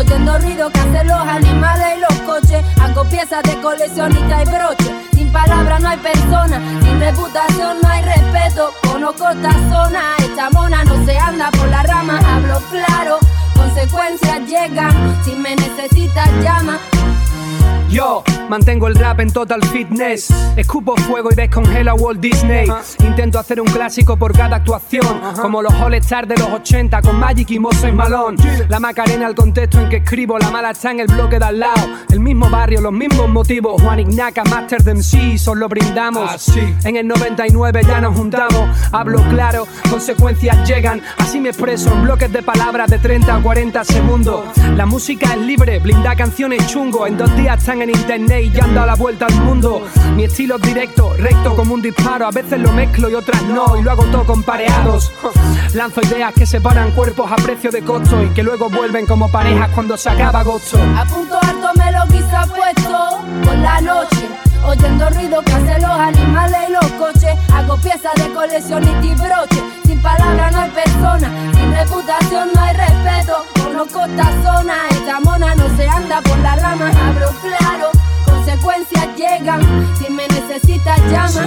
oyendo ruido que hacen los animales y los coches. Hago piezas de coleccionista y broche. Sin palabras no hay persona, sin reputación no hay respeto. Conozco esta zona, esta mona no se anda por la rama. Hablo claro, consecuencias llegan. Si me necesitas llama.
Yo mantengo el rap en total fitness. Escupo fuego y descongelo a Walt Disney. Intento hacer un clásico por cada actuación, como los All-Stars de los 80 con Magic y Moses Malone. La Macarena, el contexto en que escribo. La mala está en el bloque de al lado. El mismo barrio, los mismos motivos. Juan Ignaca, Master de MC, solo brindamos. En el 99 ya nos juntamos. Hablo claro, consecuencias llegan. Así me expreso en bloques de palabras de 30 a 40 segundos. La música es libre, blinda canciones chungo. En 2 días están en internet y ya han dado la vuelta al mundo. Mi estilo es directo, recto como un disparo. A veces lo mezclo y otras no, y lo hago todo con pareados. Lanzo ideas que separan cuerpos a precio de costo y que luego vuelven como parejas cuando se acaba agosto.
A punto alto me lo quizá puesto por la noche, oyendo ruido que hacen los animales y los coches. Hago piezas de coleccionista y broche. Sin palabras no hay persona, sin reputación no hay respeto. Conozco esta zona, esta mona no se anda por la rama. Hablo claro, consecuencias llegan. Si me necesitas llama.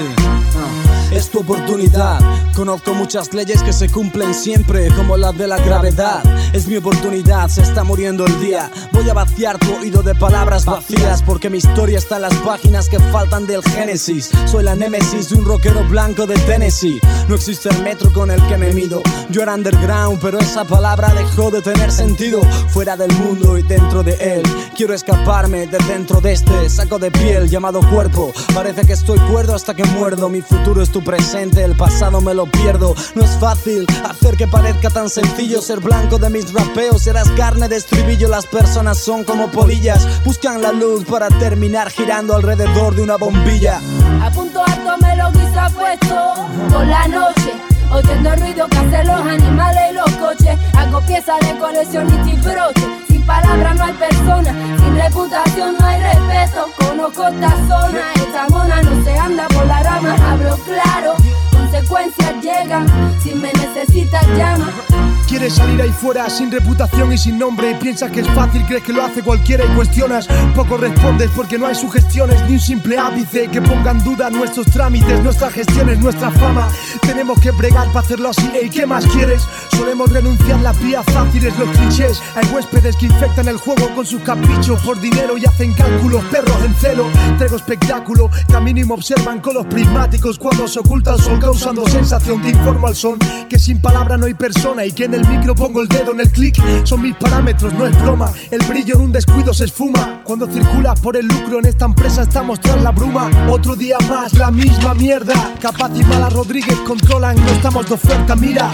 Es tu oportunidad. Conozco muchas leyes que se cumplen siempre, como la de la gravedad. Es mi oportunidad, se está muriendo el día. Voy a vaciar tu oído de palabras vacías, porque mi historia está en las páginas que faltan del Génesis. Soy la némesis de un rockero blanco de Tennessee. No existe el metro con el que me mido. Yo era underground, pero esa palabra dejó de tener sentido. Fuera del mundo y dentro de él. Quiero escaparme de dentro de este saco de piel llamado cuerpo. Parece que estoy cuerdo hasta que muerdo. Mi futuro es tu presente, el pasado me lo pierdo. No es fácil hacer que parezca tan sencillo ser blanco de mis rapeos. Serás carne de estribillo, las personas son como polillas. Buscan la luz para terminar girando alrededor de una bombilla.
A punto alto me lo quizá puesto por la noche, oyendo ruido que hacen los animales y los coches. Hago piezas de coleccionista y broche. Sin palabras no hay persona, sin reputación no hay respeto. Conozco esta zona, esta mona no se anda por la rama. Hablo claro, consecuencias llegan. Si me necesitas llama.
Quieres salir ahí fuera sin reputación y sin nombre. Piensas que es fácil, crees que lo hace cualquiera y cuestionas. Poco respondes porque no hay sugestiones ni un simple ápice que ponga en duda nuestros trámites, nuestras gestiones, nuestra fama. Tenemos que bregar para hacerlo así. ¿Y qué más quieres? Solemos renunciar las vías fáciles, los clichés. Hay huéspedes que infectan el juego con sus caprichos por dinero y hacen cálculos, perros en celo. Traigo espectáculo, camino y me observan con los prismáticos cuando se oculta el sol causando sensación. Te informo al son que sin palabra no hay persona y que en el micro pongo el dedo en el clic. Son mis parámetros, no es broma. El brillo en un descuido se esfuma. Cuando circulas por el lucro en esta empresa estamos tras la bruma. Otro día más, la misma mierda. Capaz y Mala Rodríguez controlan, no estamos de oferta, mira.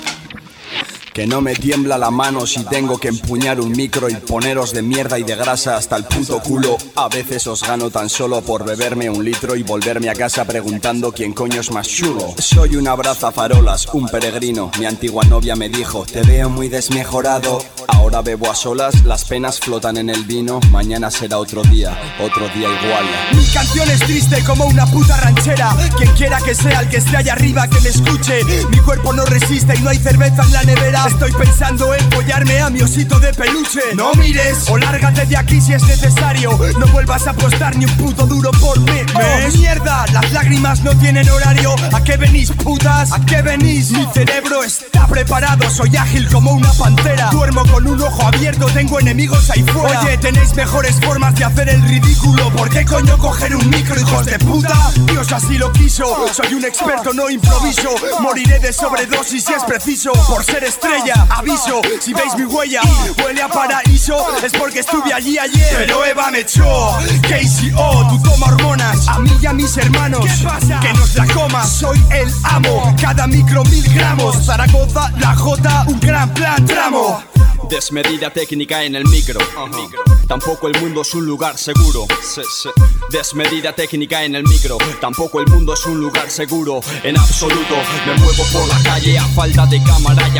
Que no me tiembla la mano si tengo que empuñar un micro y poneros de mierda y de grasa hasta el puto culo. A veces os gano tan solo por beberme 1 litro y volverme a casa preguntando quién coño es más chulo. Soy un abrazafarolas, un peregrino. Mi antigua novia me dijo, te veo muy desmejorado. Ahora bebo a solas, las penas flotan en el vino. Mañana será otro día igual.
Mi canción es triste como una puta ranchera. Quien quiera que sea el que esté allá arriba que me escuche. Mi cuerpo no resiste y no hay cerveza en la nevera. Estoy pensando en follarme a mi osito de peluche. No mires o lárgate de aquí si es necesario. No vuelvas a apostar ni un puto duro por mí. ¡Oh, mierda! Las lágrimas no tienen horario. ¿A qué venís, putas? ¿A qué venís? Mi cerebro está preparado. Soy ágil como una pantera. Duermo con un ojo abierto, tengo enemigos ahí fuera. Oye, tenéis mejores formas de hacer el ridículo. ¿Por qué coño coger un micro, hijos de puta? Dios así lo quiso. Soy un experto, no improviso. Moriré de sobredosis si es preciso. Por ser estrella, aviso, si veis mi huella huele a paraíso, es porque estuve allí ayer. Pero Eva me echó, KCO, tú toma hormonas. A mí y a mis hermanos, ¿qué pasa? Que nos la comas, soy el amo. Cada micro 1000 gramos, Zaragoza, la J, un gran plan, tramo.
Desmedida técnica en el micro. Tampoco el mundo es un lugar seguro. Desmedida técnica en el micro. Tampoco el mundo es un lugar seguro. En absoluto, me muevo por la calle a falta de cámara y acción.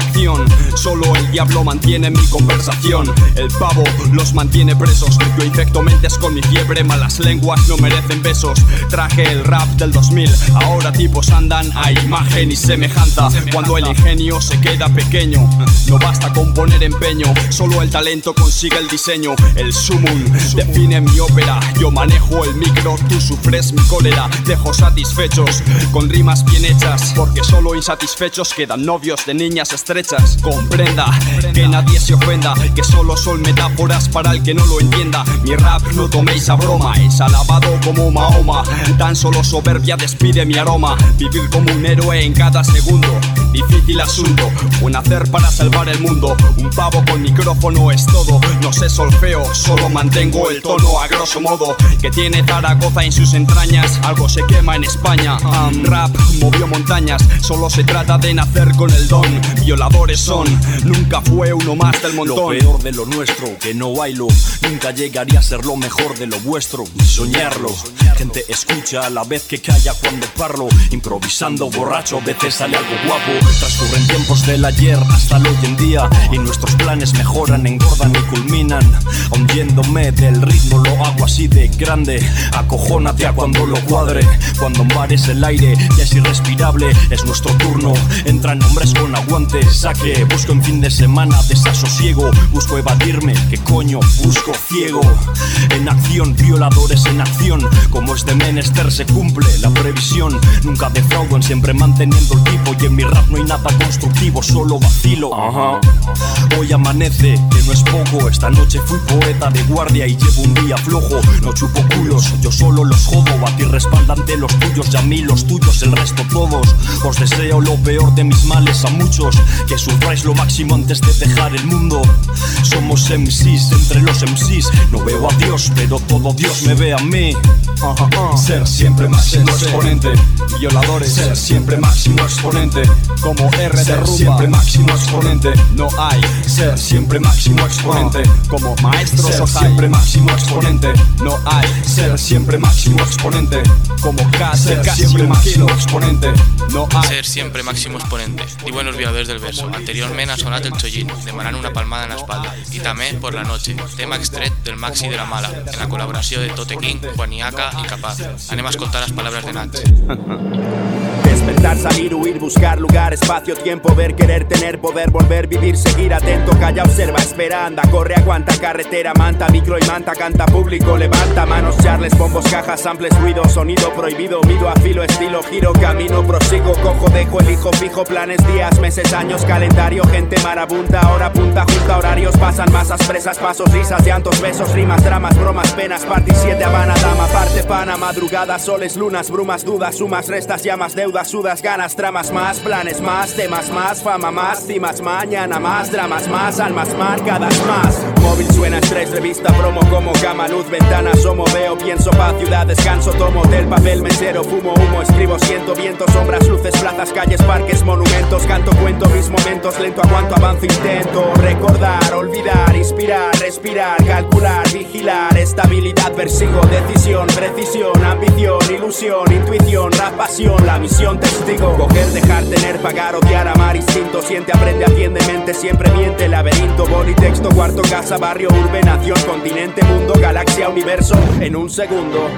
Solo el diablo mantiene mi conversación. El pavo los mantiene presos. Yo infecto mentes con mi fiebre, malas lenguas no merecen besos. Traje el rap del 2000, ahora tipos andan a imagen y semejanza. Cuando el ingenio se queda pequeño, no basta con poner empeño, solo el talento consigue el diseño. El sumum define mi ópera. Yo manejo el micro, tú sufres mi cólera. Dejo satisfechos con rimas bien hechas, porque solo insatisfechos quedan novios de niñas estrechas. Comprenda, que nadie se ofenda, que solo son metáforas para el que no lo entienda. Mi rap no toméis a broma, es alabado como Mahoma. Tan solo soberbia despide mi aroma. Vivir como un héroe en cada segundo, difícil asunto, buen hacer para salvar el mundo. Un pavo con micrófono es todo, no sé solfeo, solo mantengo el tono a grosso modo. Que tiene Zaragoza en sus entrañas, algo se quema en España. Rap movió montañas, solo se trata de nacer con el don. Violadores son, nunca fue uno más del montón.
Lo peor de lo nuestro, que no bailo, nunca llegaría a ser lo mejor de lo vuestro, ni soñarlo. Gente escucha a la vez que calla cuando parlo, improvisando borracho, a veces sale algo guapo. Transcurren tiempos del ayer hasta el hoy en día, y nuestros planes mejoran, engordan y culminan. Aun yéndome del ritmo lo hago así de grande. Acojónate a cuando lo cuadre, cuando mares el aire ya es irrespirable. Es nuestro turno, entran hombres con aguante, saque. Busco en fin de semana desasosiego, busco evadirme, ¿qué coño busco? Ciego. En acción, violadores en acción, como es de menester se cumple la previsión. Nunca defraudan, siempre manteniendo el tipo, y en mi rap no hay nada constructivo, solo vacilo. Hoy amanece, que no es poco, esta noche fui poeta de guardia y llevo un día flojo. No chupo culos, yo solo los jodo, a ti respaldan de los tuyos y a mí los tuyos, el resto todos. Os deseo lo peor de mis males a muchos, que sufráis lo máximo antes de dejar el mundo. Somos MCs entre los MCs, no veo a Dios, pero todo Dios me ve a mí. Ser siempre máximo exponente, violadores, ser siempre máximo exponente, como R de rumba, siempre máximo exponente, no hay. Ser siempre máximo exponente, como maestros, ser siempre máximo exponente, no hay. Ser siempre máximo exponente, como K, ser siempre máximo exponente, no hay.
Ser siempre máximo exponente. Y buenos violadores del verso. Anteriorment ha sonat el Chollín, demanant una palmada en l'espalda. I també Por la noche, tema extret del Maxi de la Mala, en la col·laboració de Tote King, Juaniaca y Capaz. Anem a escoltar las palabras de Nach.
Despertar, salir, huir, buscar lugar, espacio, tiempo, ver, querer, tener, poder, volver, vivir, seguir atento, calla, observa, espera, anda, corre, aguanta, carretera, manta, micro y manta, canta, público, levanta, manos, charles, bombos, cajas, samples, ruido, sonido prohibido, mido, afilo, estilo, giro, camino, prosigo, cojo, dejo, elijo, fijo, planes, días, meses, años, calendario, gente marabunta, hora punta, junta, horarios, pasan masas, presas, pasos, risas, llantos, besos, rimas, dramas, bromas, penas, party 7, Habana, dama, parte, pana, madrugada, soles, lunas, brumas, dudas, sumas, restas, llamas, deudas, sudas, ganas, tramas, más, planes, más, temas, más, fama, más, cimas, mañana, más, dramas, más, almas marcadas, más. Móvil suena, estrés, revista, promo, como cama, luz, ventana, asomo, veo, pienso, paz, ciudad, descanso, tomo del papel, mesero, fumo, humo, escribo, siento, viento, sombras, luces, plazas, calles, parques, monumentos, canto, cuento, mis momentos, lento, aguanto, avanzo, intento, recordar, olvidar, inspirar, respirar, calcular, vigilar, estabilidad, persigo, decisión, precisión, ambición, ilusión, intuición, rap, pasión, la misión, testigo, coger, dejar, tener, pagar, odiar, amar, instinto, siente, aprende, atiende, mente, siempre miente, laberinto, boli, texto, cuarto, casa, barrio, urbe, nación, continente, mundo, galaxia, universo, en un segundo.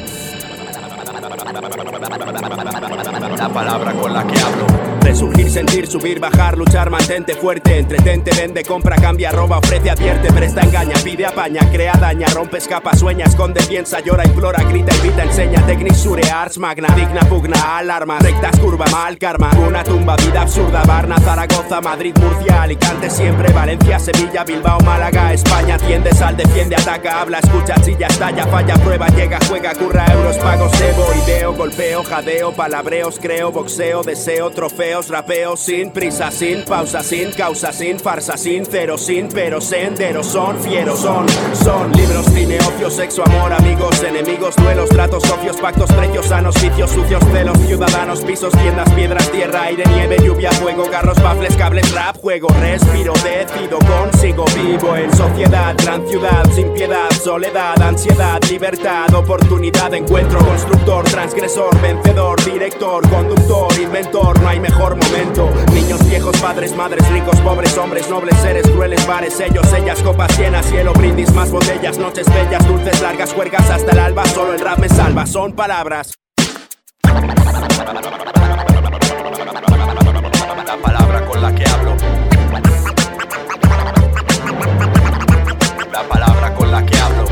La palabra con la que hablo. Resurgir, sentir, subir, bajar, luchar, mantente fuerte, entretente, vende, compra, cambia, roba, ofrece, advierte, presta, engaña, pide, apaña, crea, daña, rompe, escapa, sueña, esconde, piensa, llora, implora, grita, invita, enseña, tecnisure, ars magna, digna, pugna, alarma, rectas, curva, mal karma, una tumba, vida absurda, Varna, Zaragoza, Madrid, Murcia, Alicante, siempre, Valencia, Sevilla, Bilbao, Málaga, España, tiende, sal, defiende, ataca, habla, escucha, chilla, estalla, falla, prueba, llega, juega, curra, euros, pagos, debo, ideo, golpeo, jadeo, palabreos, creo, boxeo, deseo, trofeos, rapeo, sin prisa, sin pausa, sin causa, sin farsa, sincero, sin pero, senderos, son fieros, son libros, cine, ocio, sexo, amor, amigos, enemigos, duelos, tratos, socios, pactos, precios, sanos, vicios, sucios, celos, ciudadanos, pisos, tiendas, piedras, tierra, aire, nieve, lluvia, fuego, garros, baffles, cables, rap, juego, respiro, decido, consigo, vivo en sociedad, gran ciudad, sin piedad, soledad, ansiedad, libertad, oportunidad, encuentro, constructor, transgresor, vencedor, director, conductor, inventor, no hay mejor
mejor momento. Niños viejos, padres, madres, ricos, pobres, hombres, nobles, seres, crueles, bares, ellos, ellas, copas llenas, cielo, brindis, más botellas, noches bellas, dulces, largas, juergas hasta el alba. Solo el rap me salva, son palabras.
La palabra con la que hablo. La palabra con la que hablo.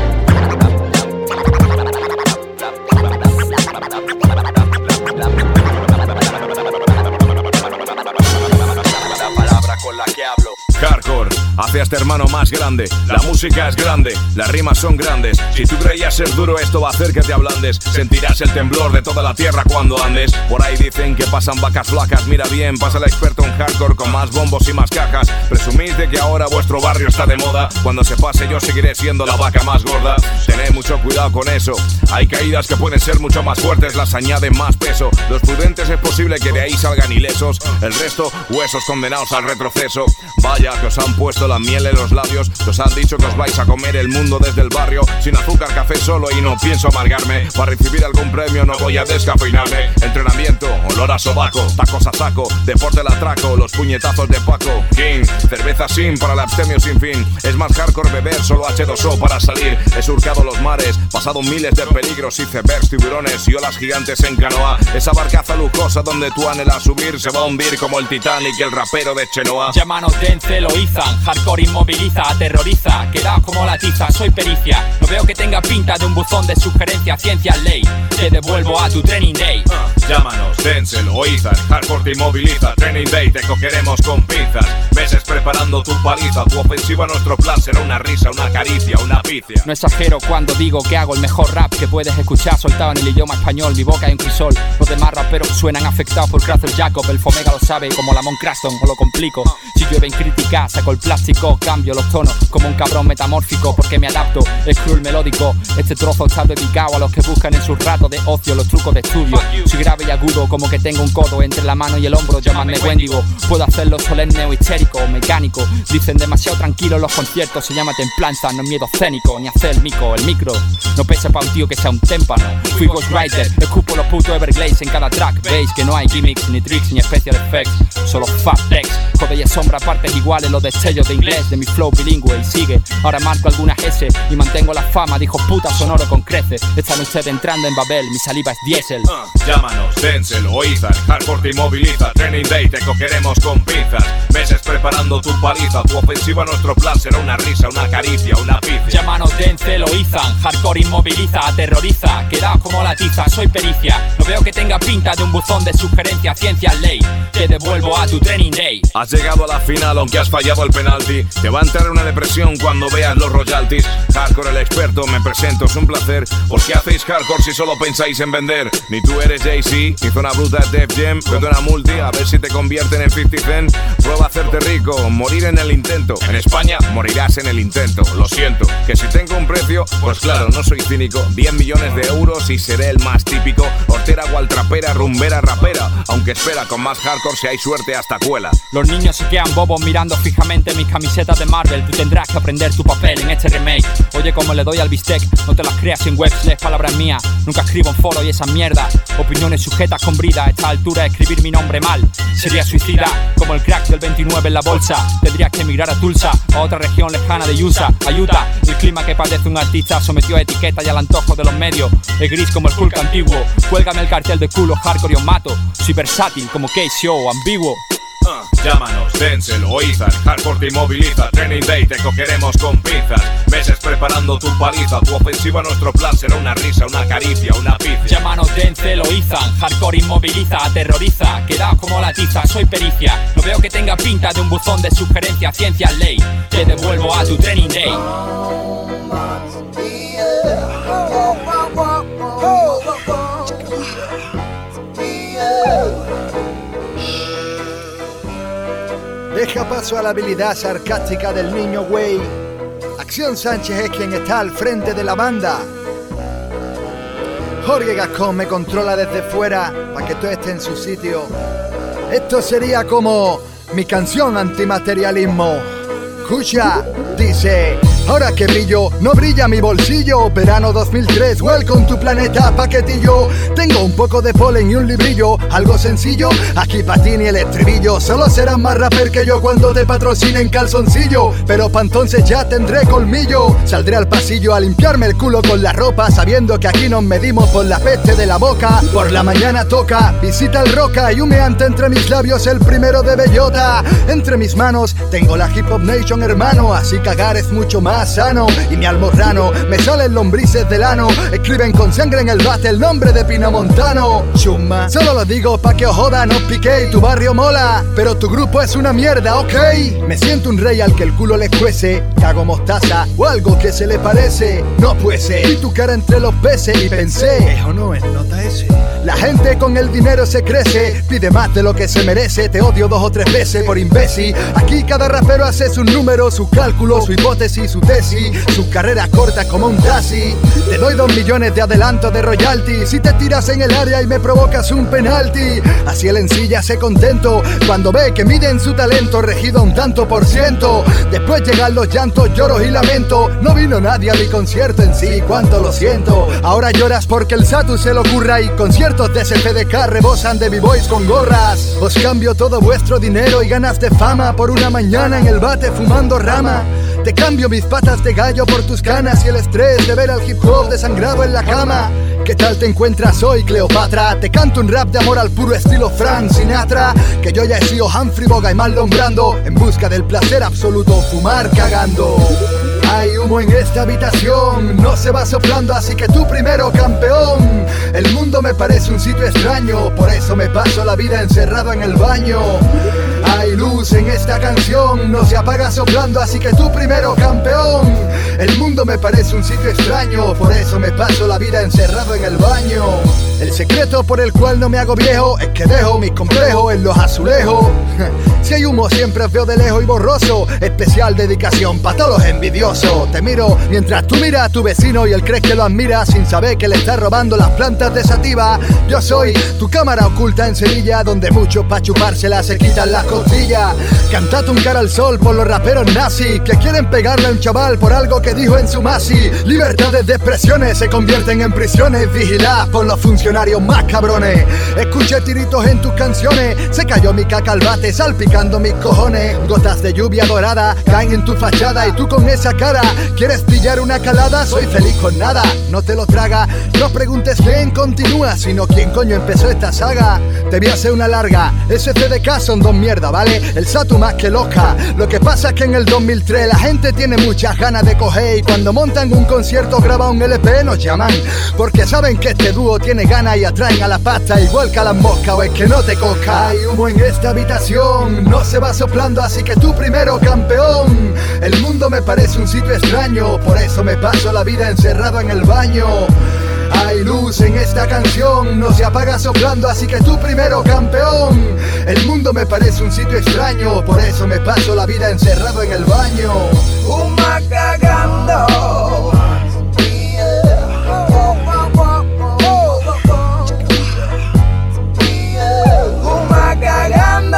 La palabra con la que hablo.
Hardcore hace a este hermano más grande. La música es grande, las rimas son grandes. Si tú creías ser duro, esto va a hacer que te ablandes. Sentirás el temblor de toda la tierra cuando andes. Por ahí dicen que pasan vacas flacas. Mira bien, pasa el experto en hardcore con más bombos y más cajas. Presumís de que ahora vuestro barrio está de moda. Cuando se pase yo seguiré siendo la vaca más gorda. Tened mucho cuidado con eso. Hay caídas que pueden ser mucho más fuertes, las añaden más peso. Los prudentes es posible que de ahí salgan ilesos. El resto, huesos condenados al retroceso. Vaya que os han puesto la miel en los labios. Os han dicho que os vais a comer el mundo desde el barrio. Sin azúcar, café solo y no pienso amargarme. Para recibir algún premio no voy a descafeinarme. Entrenamiento, olor a sobaco, tacos a saco, deporte al atraco, los puñetazos de Paco King, cerveza sin para el abstemio sin fin. Es más hardcore beber solo H2O para salir. He surcado los mares, pasado miles de peligros, icebergs, tiburones y olas gigantes en canoa. Esa barcaza lujosa donde tú anhelas subir se va a hundir como el Titanic y el rapero de Chenoa.
Llámanos Denzel o Ethan, hardcore inmoviliza, aterroriza, queda como la tiza, soy pericia. No veo que tenga pinta de un buzón de sugerencia, ciencia, ley. Te devuelvo a tu training day.
Llámanos Denzel o Ethan, hardcore te inmoviliza, training day te cogeremos con pinzas. Meses preparando tu paliza, tu ofensiva nuestro plan será una risa, una caricia, una picia.
No exagero cuando digo que hago el mejor rap que puedes escuchar soltado en el idioma español, mi boca es un crisol. Los demás raperos suenan afectados por Crazel Jacob, el Fomega lo sabe como Lamont Craston, o lo complico. Si llueve en crítica, saco el plástico, cambio los tonos como un cabrón metamórfico porque me adapto, es cruel melódico. Este trozo está dedicado a los que buscan en sus ratos de ocio los trucos de estudio. Soy grave y agudo como que tengo un codo entre la mano y el hombro, llamadme Wendigo. Puedo hacerlo solemne o histérico o mecánico. Dicen demasiado tranquilo en los conciertos, se llama templanza, no es miedo escénico, ni hacer el micro no pesa pa' un tío que sea un témpano. Fui ghostwriter, escupo los putos Everglades en cada track. Veis que no hay gimmicks, ni tricks, ni special effects, solo fat text. Joder y sombra partes iguales, los destellos de inglés de mi flow bilingüe y sigue. Ahora marco algunas S y mantengo la fama de hijo puta sonoro con creces. Están ustedes entrando en Babel, mi saliva es diésel.
Llámanos Denzel o Ethan, hardcore te inmoviliza, training day te cogeremos con pinzas. Meses preparando tu paliza, tu ofensiva nuestro plan será una risa, una caricia, una picia.
Llámanos Denzel o Ethan, hardcore inmoviliza, aterroriza, queda como la tiza, soy pericia. No veo que tenga pinta de un buzón de sugerencia, ciencia, ley. Te devuelvo a tu training day.
Has llegado a la final aunque has fallado el penalti. Te va a entrar una depresión cuando veas los royalties. Hardcore el experto, me presento, es un placer. ¿Por qué hacéis hardcore si solo pensáis en vender? Ni tú eres Jay-Z, ni zona bruta es Def Jam. Vete una multi a ver si te convierten en 50 Cent. Prueba a hacerte rico, morir en el intento. En España morirás en el intento, lo siento. Que si tengo un precio, pues claro, no soy cínico. 10 millones de euros y seré el más típico. Hortera, gualtrapera, rumbera, rapera. Aunque espera, con más hardcore si hay suerte hasta cuela.
Los niños se quedan bobos mirando fijamente mis camisetas de Marvel. Tú tendrás que aprender tu papel en este remake. Oye, como le doy al bistec, no te las creas sin webs, lees palabras mías. Nunca escribo en foro y esa mierda. Opiniones sujetas con brida. A esta altura escribir mi nombre mal sería suicida, como el crack del 29 en la bolsa. Tendrías que emigrar a Tulsa, a otra región lejana de Utah. Ayuda, el clima que padece un artista sometió a etiqueta y al antojo de los medios. Es gris como el Hulk antiguo. Cuélgame el cartel de culo, hardcore y os mato. Soy versátil como KCO, ambiguo.
Llámanos Denzel o Ethan, hardcore te inmoviliza, training day te cogeremos con pinzas. Meses preparando tu paliza, tu ofensiva nuestro plan será una risa, una caricia, una picia.
Llámanos Denzel o Ethan, hardcore inmoviliza, aterroriza, queda como la tiza, soy pericia. No veo que tenga pinta de un buzón de sugerencia, ciencia, ley. Te devuelvo a tu training day.
Deja paso a la habilidad sarcástica del niño güey. Acción Sánchez es quien está al frente de la banda. Jorge Gascón me controla desde fuera para que todo esté en su sitio. Esto sería como mi canción antimaterialismo. Escucha, dice: Ahora que brillo, no brilla mi bolsillo. Verano 2003, welcome to planeta paquetillo. Tengo un poco de polen y un librillo, algo sencillo, aquí pa' ti ni el estribillo. Solo serás más rapper que yo cuando te patrocinen calzoncillo, pero pa' entonces ya tendré colmillo. Saldré al pasillo a limpiarme el culo con la ropa, sabiendo que aquí nos medimos por la peste de la boca. Por la mañana toca, visita el Roca y humeante entre mis labios el primero de bellota. Entre mis manos tengo la Hip Hop Nation, hermano, así cagar es mucho más sano. Y mi almorrano, me salen lombrices del ano, escriben con sangre en el bate el nombre de Pino Montano. Chuma, solo lo digo pa' que os joda, no piqué. Tu barrio mola, pero tu grupo es una mierda, ok. Me siento un rey al que el culo le cuece, cago mostaza o algo que se le parece. No puede ser, vi tu cara entre los peces y pensé, ¿es o no es nota ese? La gente con el dinero se crece, pide más de lo que se merece. Te odio 2 o 3 veces por imbécil. Aquí cada rapero hace sus números, sus cálculos, su hipótesis, su tesis. Sus carreras cortas como un taxi. Te doy 2 millones de adelanto de royalty si te tiras en el área y me provocas un penalti. Así el encilla se contento cuando ve que miden su talento regido a un tanto por ciento. Después llegan los llantos, lloros y lamentos. No vino nadie a mi concierto en sí, cuánto lo siento. Ahora lloras porque el Satu se lo ocurra y conciertos de SFDK rebosan de b-boys con gorras. Os cambio todo vuestro dinero y ganas de fama por una mañana en el bate fumando rama. Te cambio mis patas de gallo por tus canas y el estrés de ver al hip hop desangrado en la cama. ¿Qué tal te encuentras hoy, Cleopatra? Te canto un rap de amor al puro estilo Frank Sinatra, que yo ya he sido Humphrey Bogart y Marlon Brando, en busca del placer absoluto, fumar cagando. Hay humo en esta habitación, no se va soplando, así que tú primero, campeón. El mundo me parece un sitio extraño, por eso me paso la vida encerrado en el baño. Hay luz en esta canción, no se apaga soplando, así que tú primero, campeón. El mundo me parece un sitio extraño, por eso me paso la vida encerrado en el baño. El secreto por el cual no me hago viejo es que dejo mis complejos en los azulejos. Si hay humo siempre os veo de lejos y borroso, especial dedicación pa' todos los envidiosos. Te miro mientras tú miras a tu vecino y él cree que lo admira sin saber que le está robando las plantas de sativa. Yo soy tu cámara oculta en Sevilla, donde muchos pa' chupársela se quitan las costillas. Cantate un cara al sol por los raperos nazis que quieren pegarle a un chaval por algo que dijo en su masi. Libertades de expresiones se convierten en prisiones, vigiladas por los funcionarios más cabrones. Escuché tiritos en tus canciones, se cayó mi caca al bate salpicando mis cojones. Gotas de lluvia dorada caen en tu fachada y tú con esa cara ¿quieres pillar una calada? Soy feliz con nada, no te lo traga. No preguntes quién continúa, sino quién coño empezó esta saga. Te voy a hacer una larga, SFDK son 2 mierdas, ¿vale? El Satu más que loca. Lo que pasa es que en el 2003 la gente tiene muchas ganas de coger y cuando montan un concierto graba un LP nos llaman, porque saben que este dúo tiene ganas y atraen a la pasta igual que a las moscas, o es que no te coja. Hay humo en esta habitación, no se va soplando, así que tú primero, campeón. El mundo me parece un sitio extraño, por eso me paso la vida encerrado en el baño. Hay luz en esta canción, no se apaga soplando, así que tú primero, campeón. El mundo me parece un sitio extraño, por eso me paso la vida encerrado en el baño.
Fuma cagando. Fuma cagando.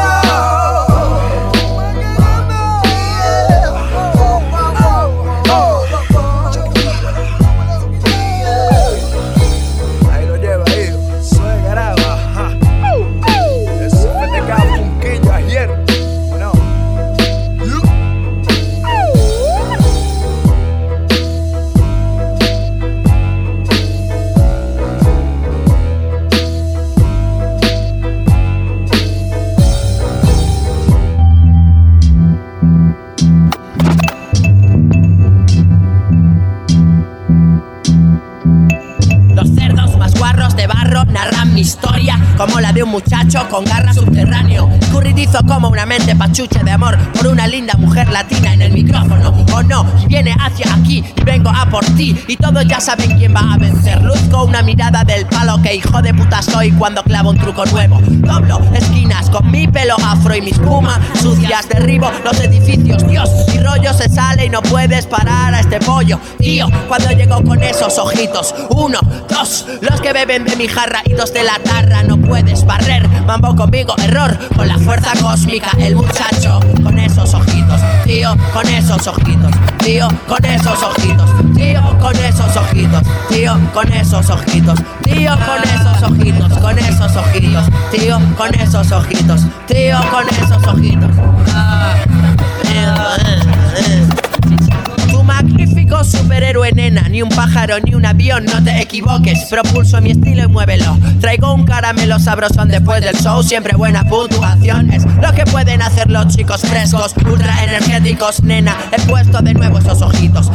Narran mi historia como la de un muchacho con garra subterráneo, escurridizo como una mente pachuche de amor por una linda mujer latina en el micrófono. O no, viene hacia aquí y vengo a por ti y todos ya saben quién va a vencer. Luzco una mirada del palo que hijo de puta soy cuando clavo un truco nuevo. Doblo esquinas con mi pelo afro y mis pumas sucias, derribo los edificios. Dios, mi rollo se sale y no puedes parar a este pollo. Tío, cuando llego con esos ojitos, 1, 2, los que beben de mi jarra y 2 de la tarra no puedes barrer. Mambo conmigo, error, con la fuerza cósmica. El muchacho con esos ojitos, tío, con esos ojitos, tío, con esos ojitos, tío, con esos ojitos, tío, con esos ojitos, tío, con esos ojitos, con esos ojitos, tío, con esos ojitos, tío, con esos ojitos. Tu magnífico superhéroe, nena, ni un pájaro ni un avión, no te equivoques. Propulso mi estilo y muévelo. Traigo un caramelo sabrosón después del show. Siempre buena puntuación es lo que pueden hacer los chicos frescos, ultra energéticos, nena. He puesto de nuevo esos ojitos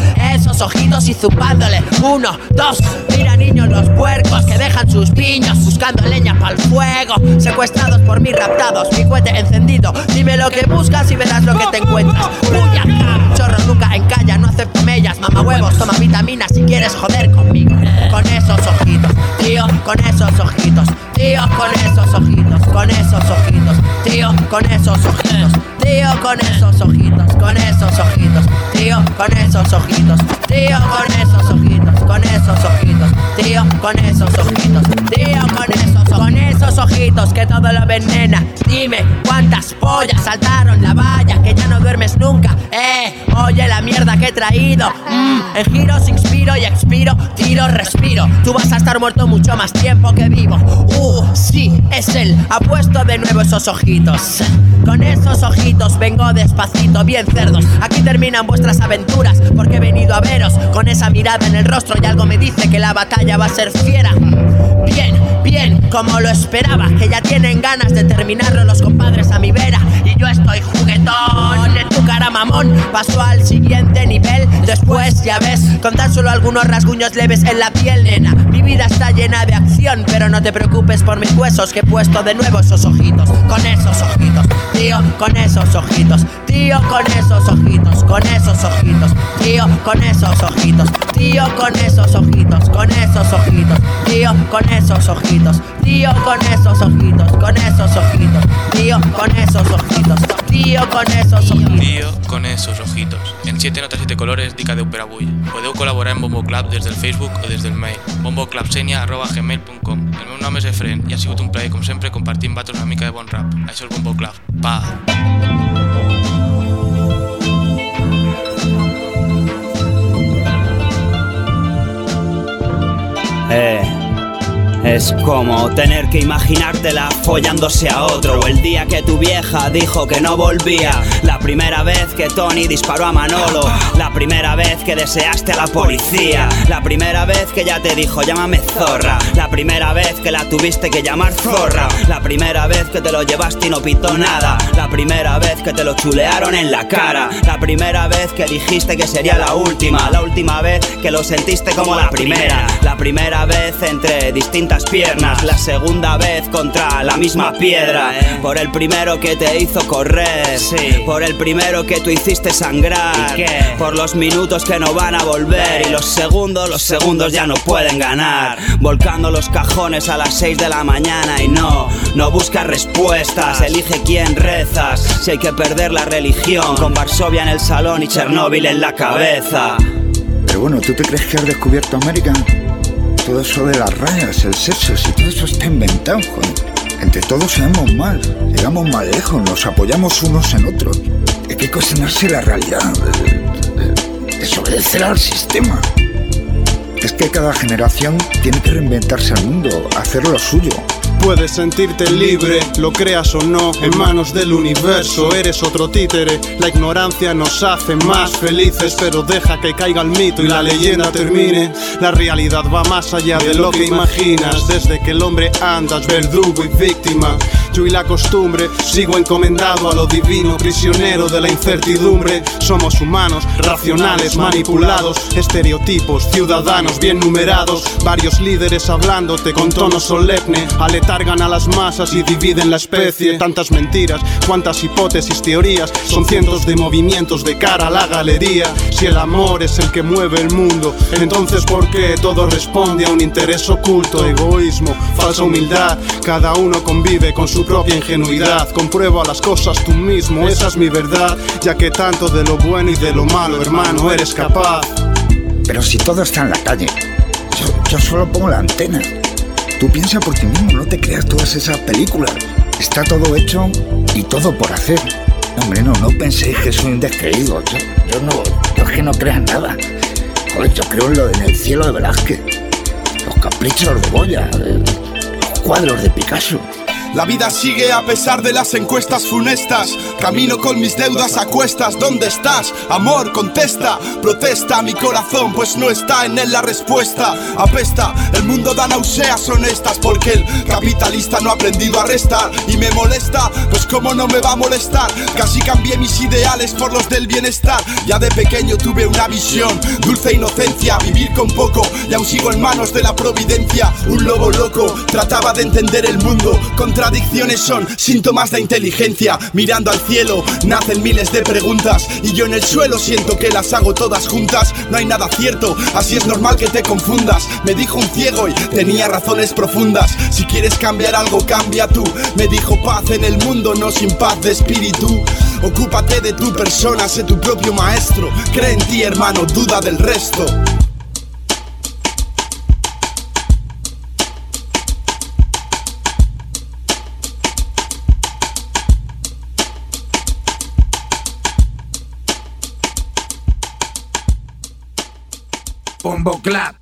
y zumbándole. 1, 2, mira niños los puercos que dejan sus piños buscando leña pa'l fuego. Secuestrados por mí, raptados, mi cohete encendido. Dime lo que buscas y verás lo que te encuentras. Puya, chorro nunca encalla, no acepto mellas, mamá huevos, toma vitaminas si quieres joder conmigo. Con esos ojitos, tío, con esos ojitos, tío, con esos ojitos, con esos ojitos, tío, con esos ojitos, tío, con esos ojitos, con esos ojitos, tío, con esos ojitos, tío, con esos ojitos, con esos ojitos, tío, con esos ojitos, tío, con esos ojitos que todo lo venena. Dime cuántas pollas saltaron la valla, que ya no duermes nunca. Oye la mierda que he traído. En giros inspiro y expiro, tiro, respiro. Tú vas a estar muerto mucho más tiempo que vivo. Sí, es él, ha puesto de nuevo esos ojitos. Con esos ojitos vengo despacito, bien cerdos. Aquí terminan vuestras aventuras, porque he venido a veros con esa mirada en el rostro y algo me dice que la batalla va a ser fiera. Bien, bien, como lo esperaba, que ya tienen ganas de terminarlo los compadres a mi vera. Y yo estoy juguetón en tu cara, mamón. Paso al siguiente nivel, después ya ves, con tan solo algunos rasguños leves en la piel, nena. Mi vida está llena de acción, pero no te preocupes por mis huesos, que he puesto de nuevo esos ojitos. Con esos ojitos, tío, con esos ojitos, tío, con esos ojitos, con esos ojitos, tío, con esos ojitos, tío, con esos ojitos, con esos ojitos, tío, con esos ojitos, tío, con esos ojitos, con esos ojitos, tío, con esos ojitos, tío, con esos ojitos.
Tío, con esos ojitos. En 7 notas 7 colores dic adeu per avui. Podeu col·laborar amb Bombo Club des del Facebook o des del mail bomboclubsenia@gmail.com. El meu nom és Efren i ha sigut un plaer com sempre compartir amb vosaltres una mica de bon rap. Això és Bombo Club. Pa!
Es como tener que imaginártela follándose a otro, o el día que tu vieja dijo que no volvía, la primera vez que Tony disparó a Manolo, la primera vez que deseaste a la policía, la primera vez que ya te dijo llámame zorra, la primera vez que la tuviste que llamar zorra, la primera vez que te lo llevaste y no pitó nada, la primera vez que te lo chulearon en la cara, la primera vez que dijiste que sería la última vez que lo sentiste como la primera vez entre distintas piernas, la segunda vez contra la misma piedra, por el primero que te hizo correr, por el primero que tú hiciste sangrar, por los minutos que no van a volver y los segundos ya no pueden ganar, volcando los cajones a las 6 de la mañana y no buscas respuestas, elige quién rezas, si hay que perder la religión con Varsovia en el salón y Chernóbil en la cabeza.
Pero bueno, ¿tú te crees que has descubierto América? Todo eso de las rayas, el sexo, si todo eso está inventado, joder. Entre todos sabemos mal, llegamos más lejos, nos apoyamos unos en otros. Hay que cuestionarse la realidad, desobedecer al sistema. Es que cada generación tiene que reinventarse al mundo, hacer lo suyo.
Puedes sentirte libre, lo creas o no, en manos del universo, eres otro títere. La ignorancia nos hace más felices, pero deja que caiga el mito y la leyenda termine. La realidad va más allá de lo que imaginas, desde que el hombre anda es verdugo y víctima. Yo y la costumbre sigo encomendado a lo divino, prisionero de la incertidumbre. Somos humanos, racionales, manipulados, estereotipos, ciudadanos bien numerados. Varios líderes hablándote con tono solemne, aletargan a las masas y dividen la especie. Tantas mentiras, cuántas hipótesis, teorías, son cientos de movimientos de cara a la galería. Si el amor es el que mueve el mundo, entonces ¿por qué todo responde a un interés oculto? Egoísmo, falsa humildad, cada uno convive con su propia ingenuidad. Comprueba las cosas tú mismo, esa es mi verdad, ya que tanto de lo bueno y de lo malo, hermano, eres capaz.
Pero si todo está en la calle, yo solo pongo la antena. Tú piensa por ti mismo, no te creas todas esas películas. Está todo hecho y todo por hacer. Hombre, no penséis que soy un descreído. Yo es que no creas nada. Joder, yo creo en el cielo de Velázquez, los caprichos de Goya, los cuadros de Picasso.
La vida sigue a pesar de las encuestas funestas. Camino con mis deudas a cuestas. ¿Dónde estás? Amor, contesta. Protesta mi corazón, pues no está en él la respuesta. Apesta, el mundo da náuseas honestas, porque el capitalista no ha aprendido a restar. Y me molesta, pues cómo no me va a molestar. Casi cambié mis ideales por los del bienestar. Ya de pequeño tuve una visión, dulce inocencia, vivir con poco, y aún sigo en manos de la providencia. Un lobo loco, trataba de entender el mundo. Contradicciones son síntomas de inteligencia. Mirando al cielo, nacen miles de preguntas, y yo en el suelo siento que las hago todas juntas. No hay nada cierto, así es normal que te confundas. Me dijo un ciego y tenía razones profundas. Si quieres cambiar algo, cambia tú. Me dijo paz en el mundo, no sin paz de espíritu. Ocúpate de tu persona, sé tu propio maestro. Cree en ti, hermano, duda del resto.
Bombo Clap.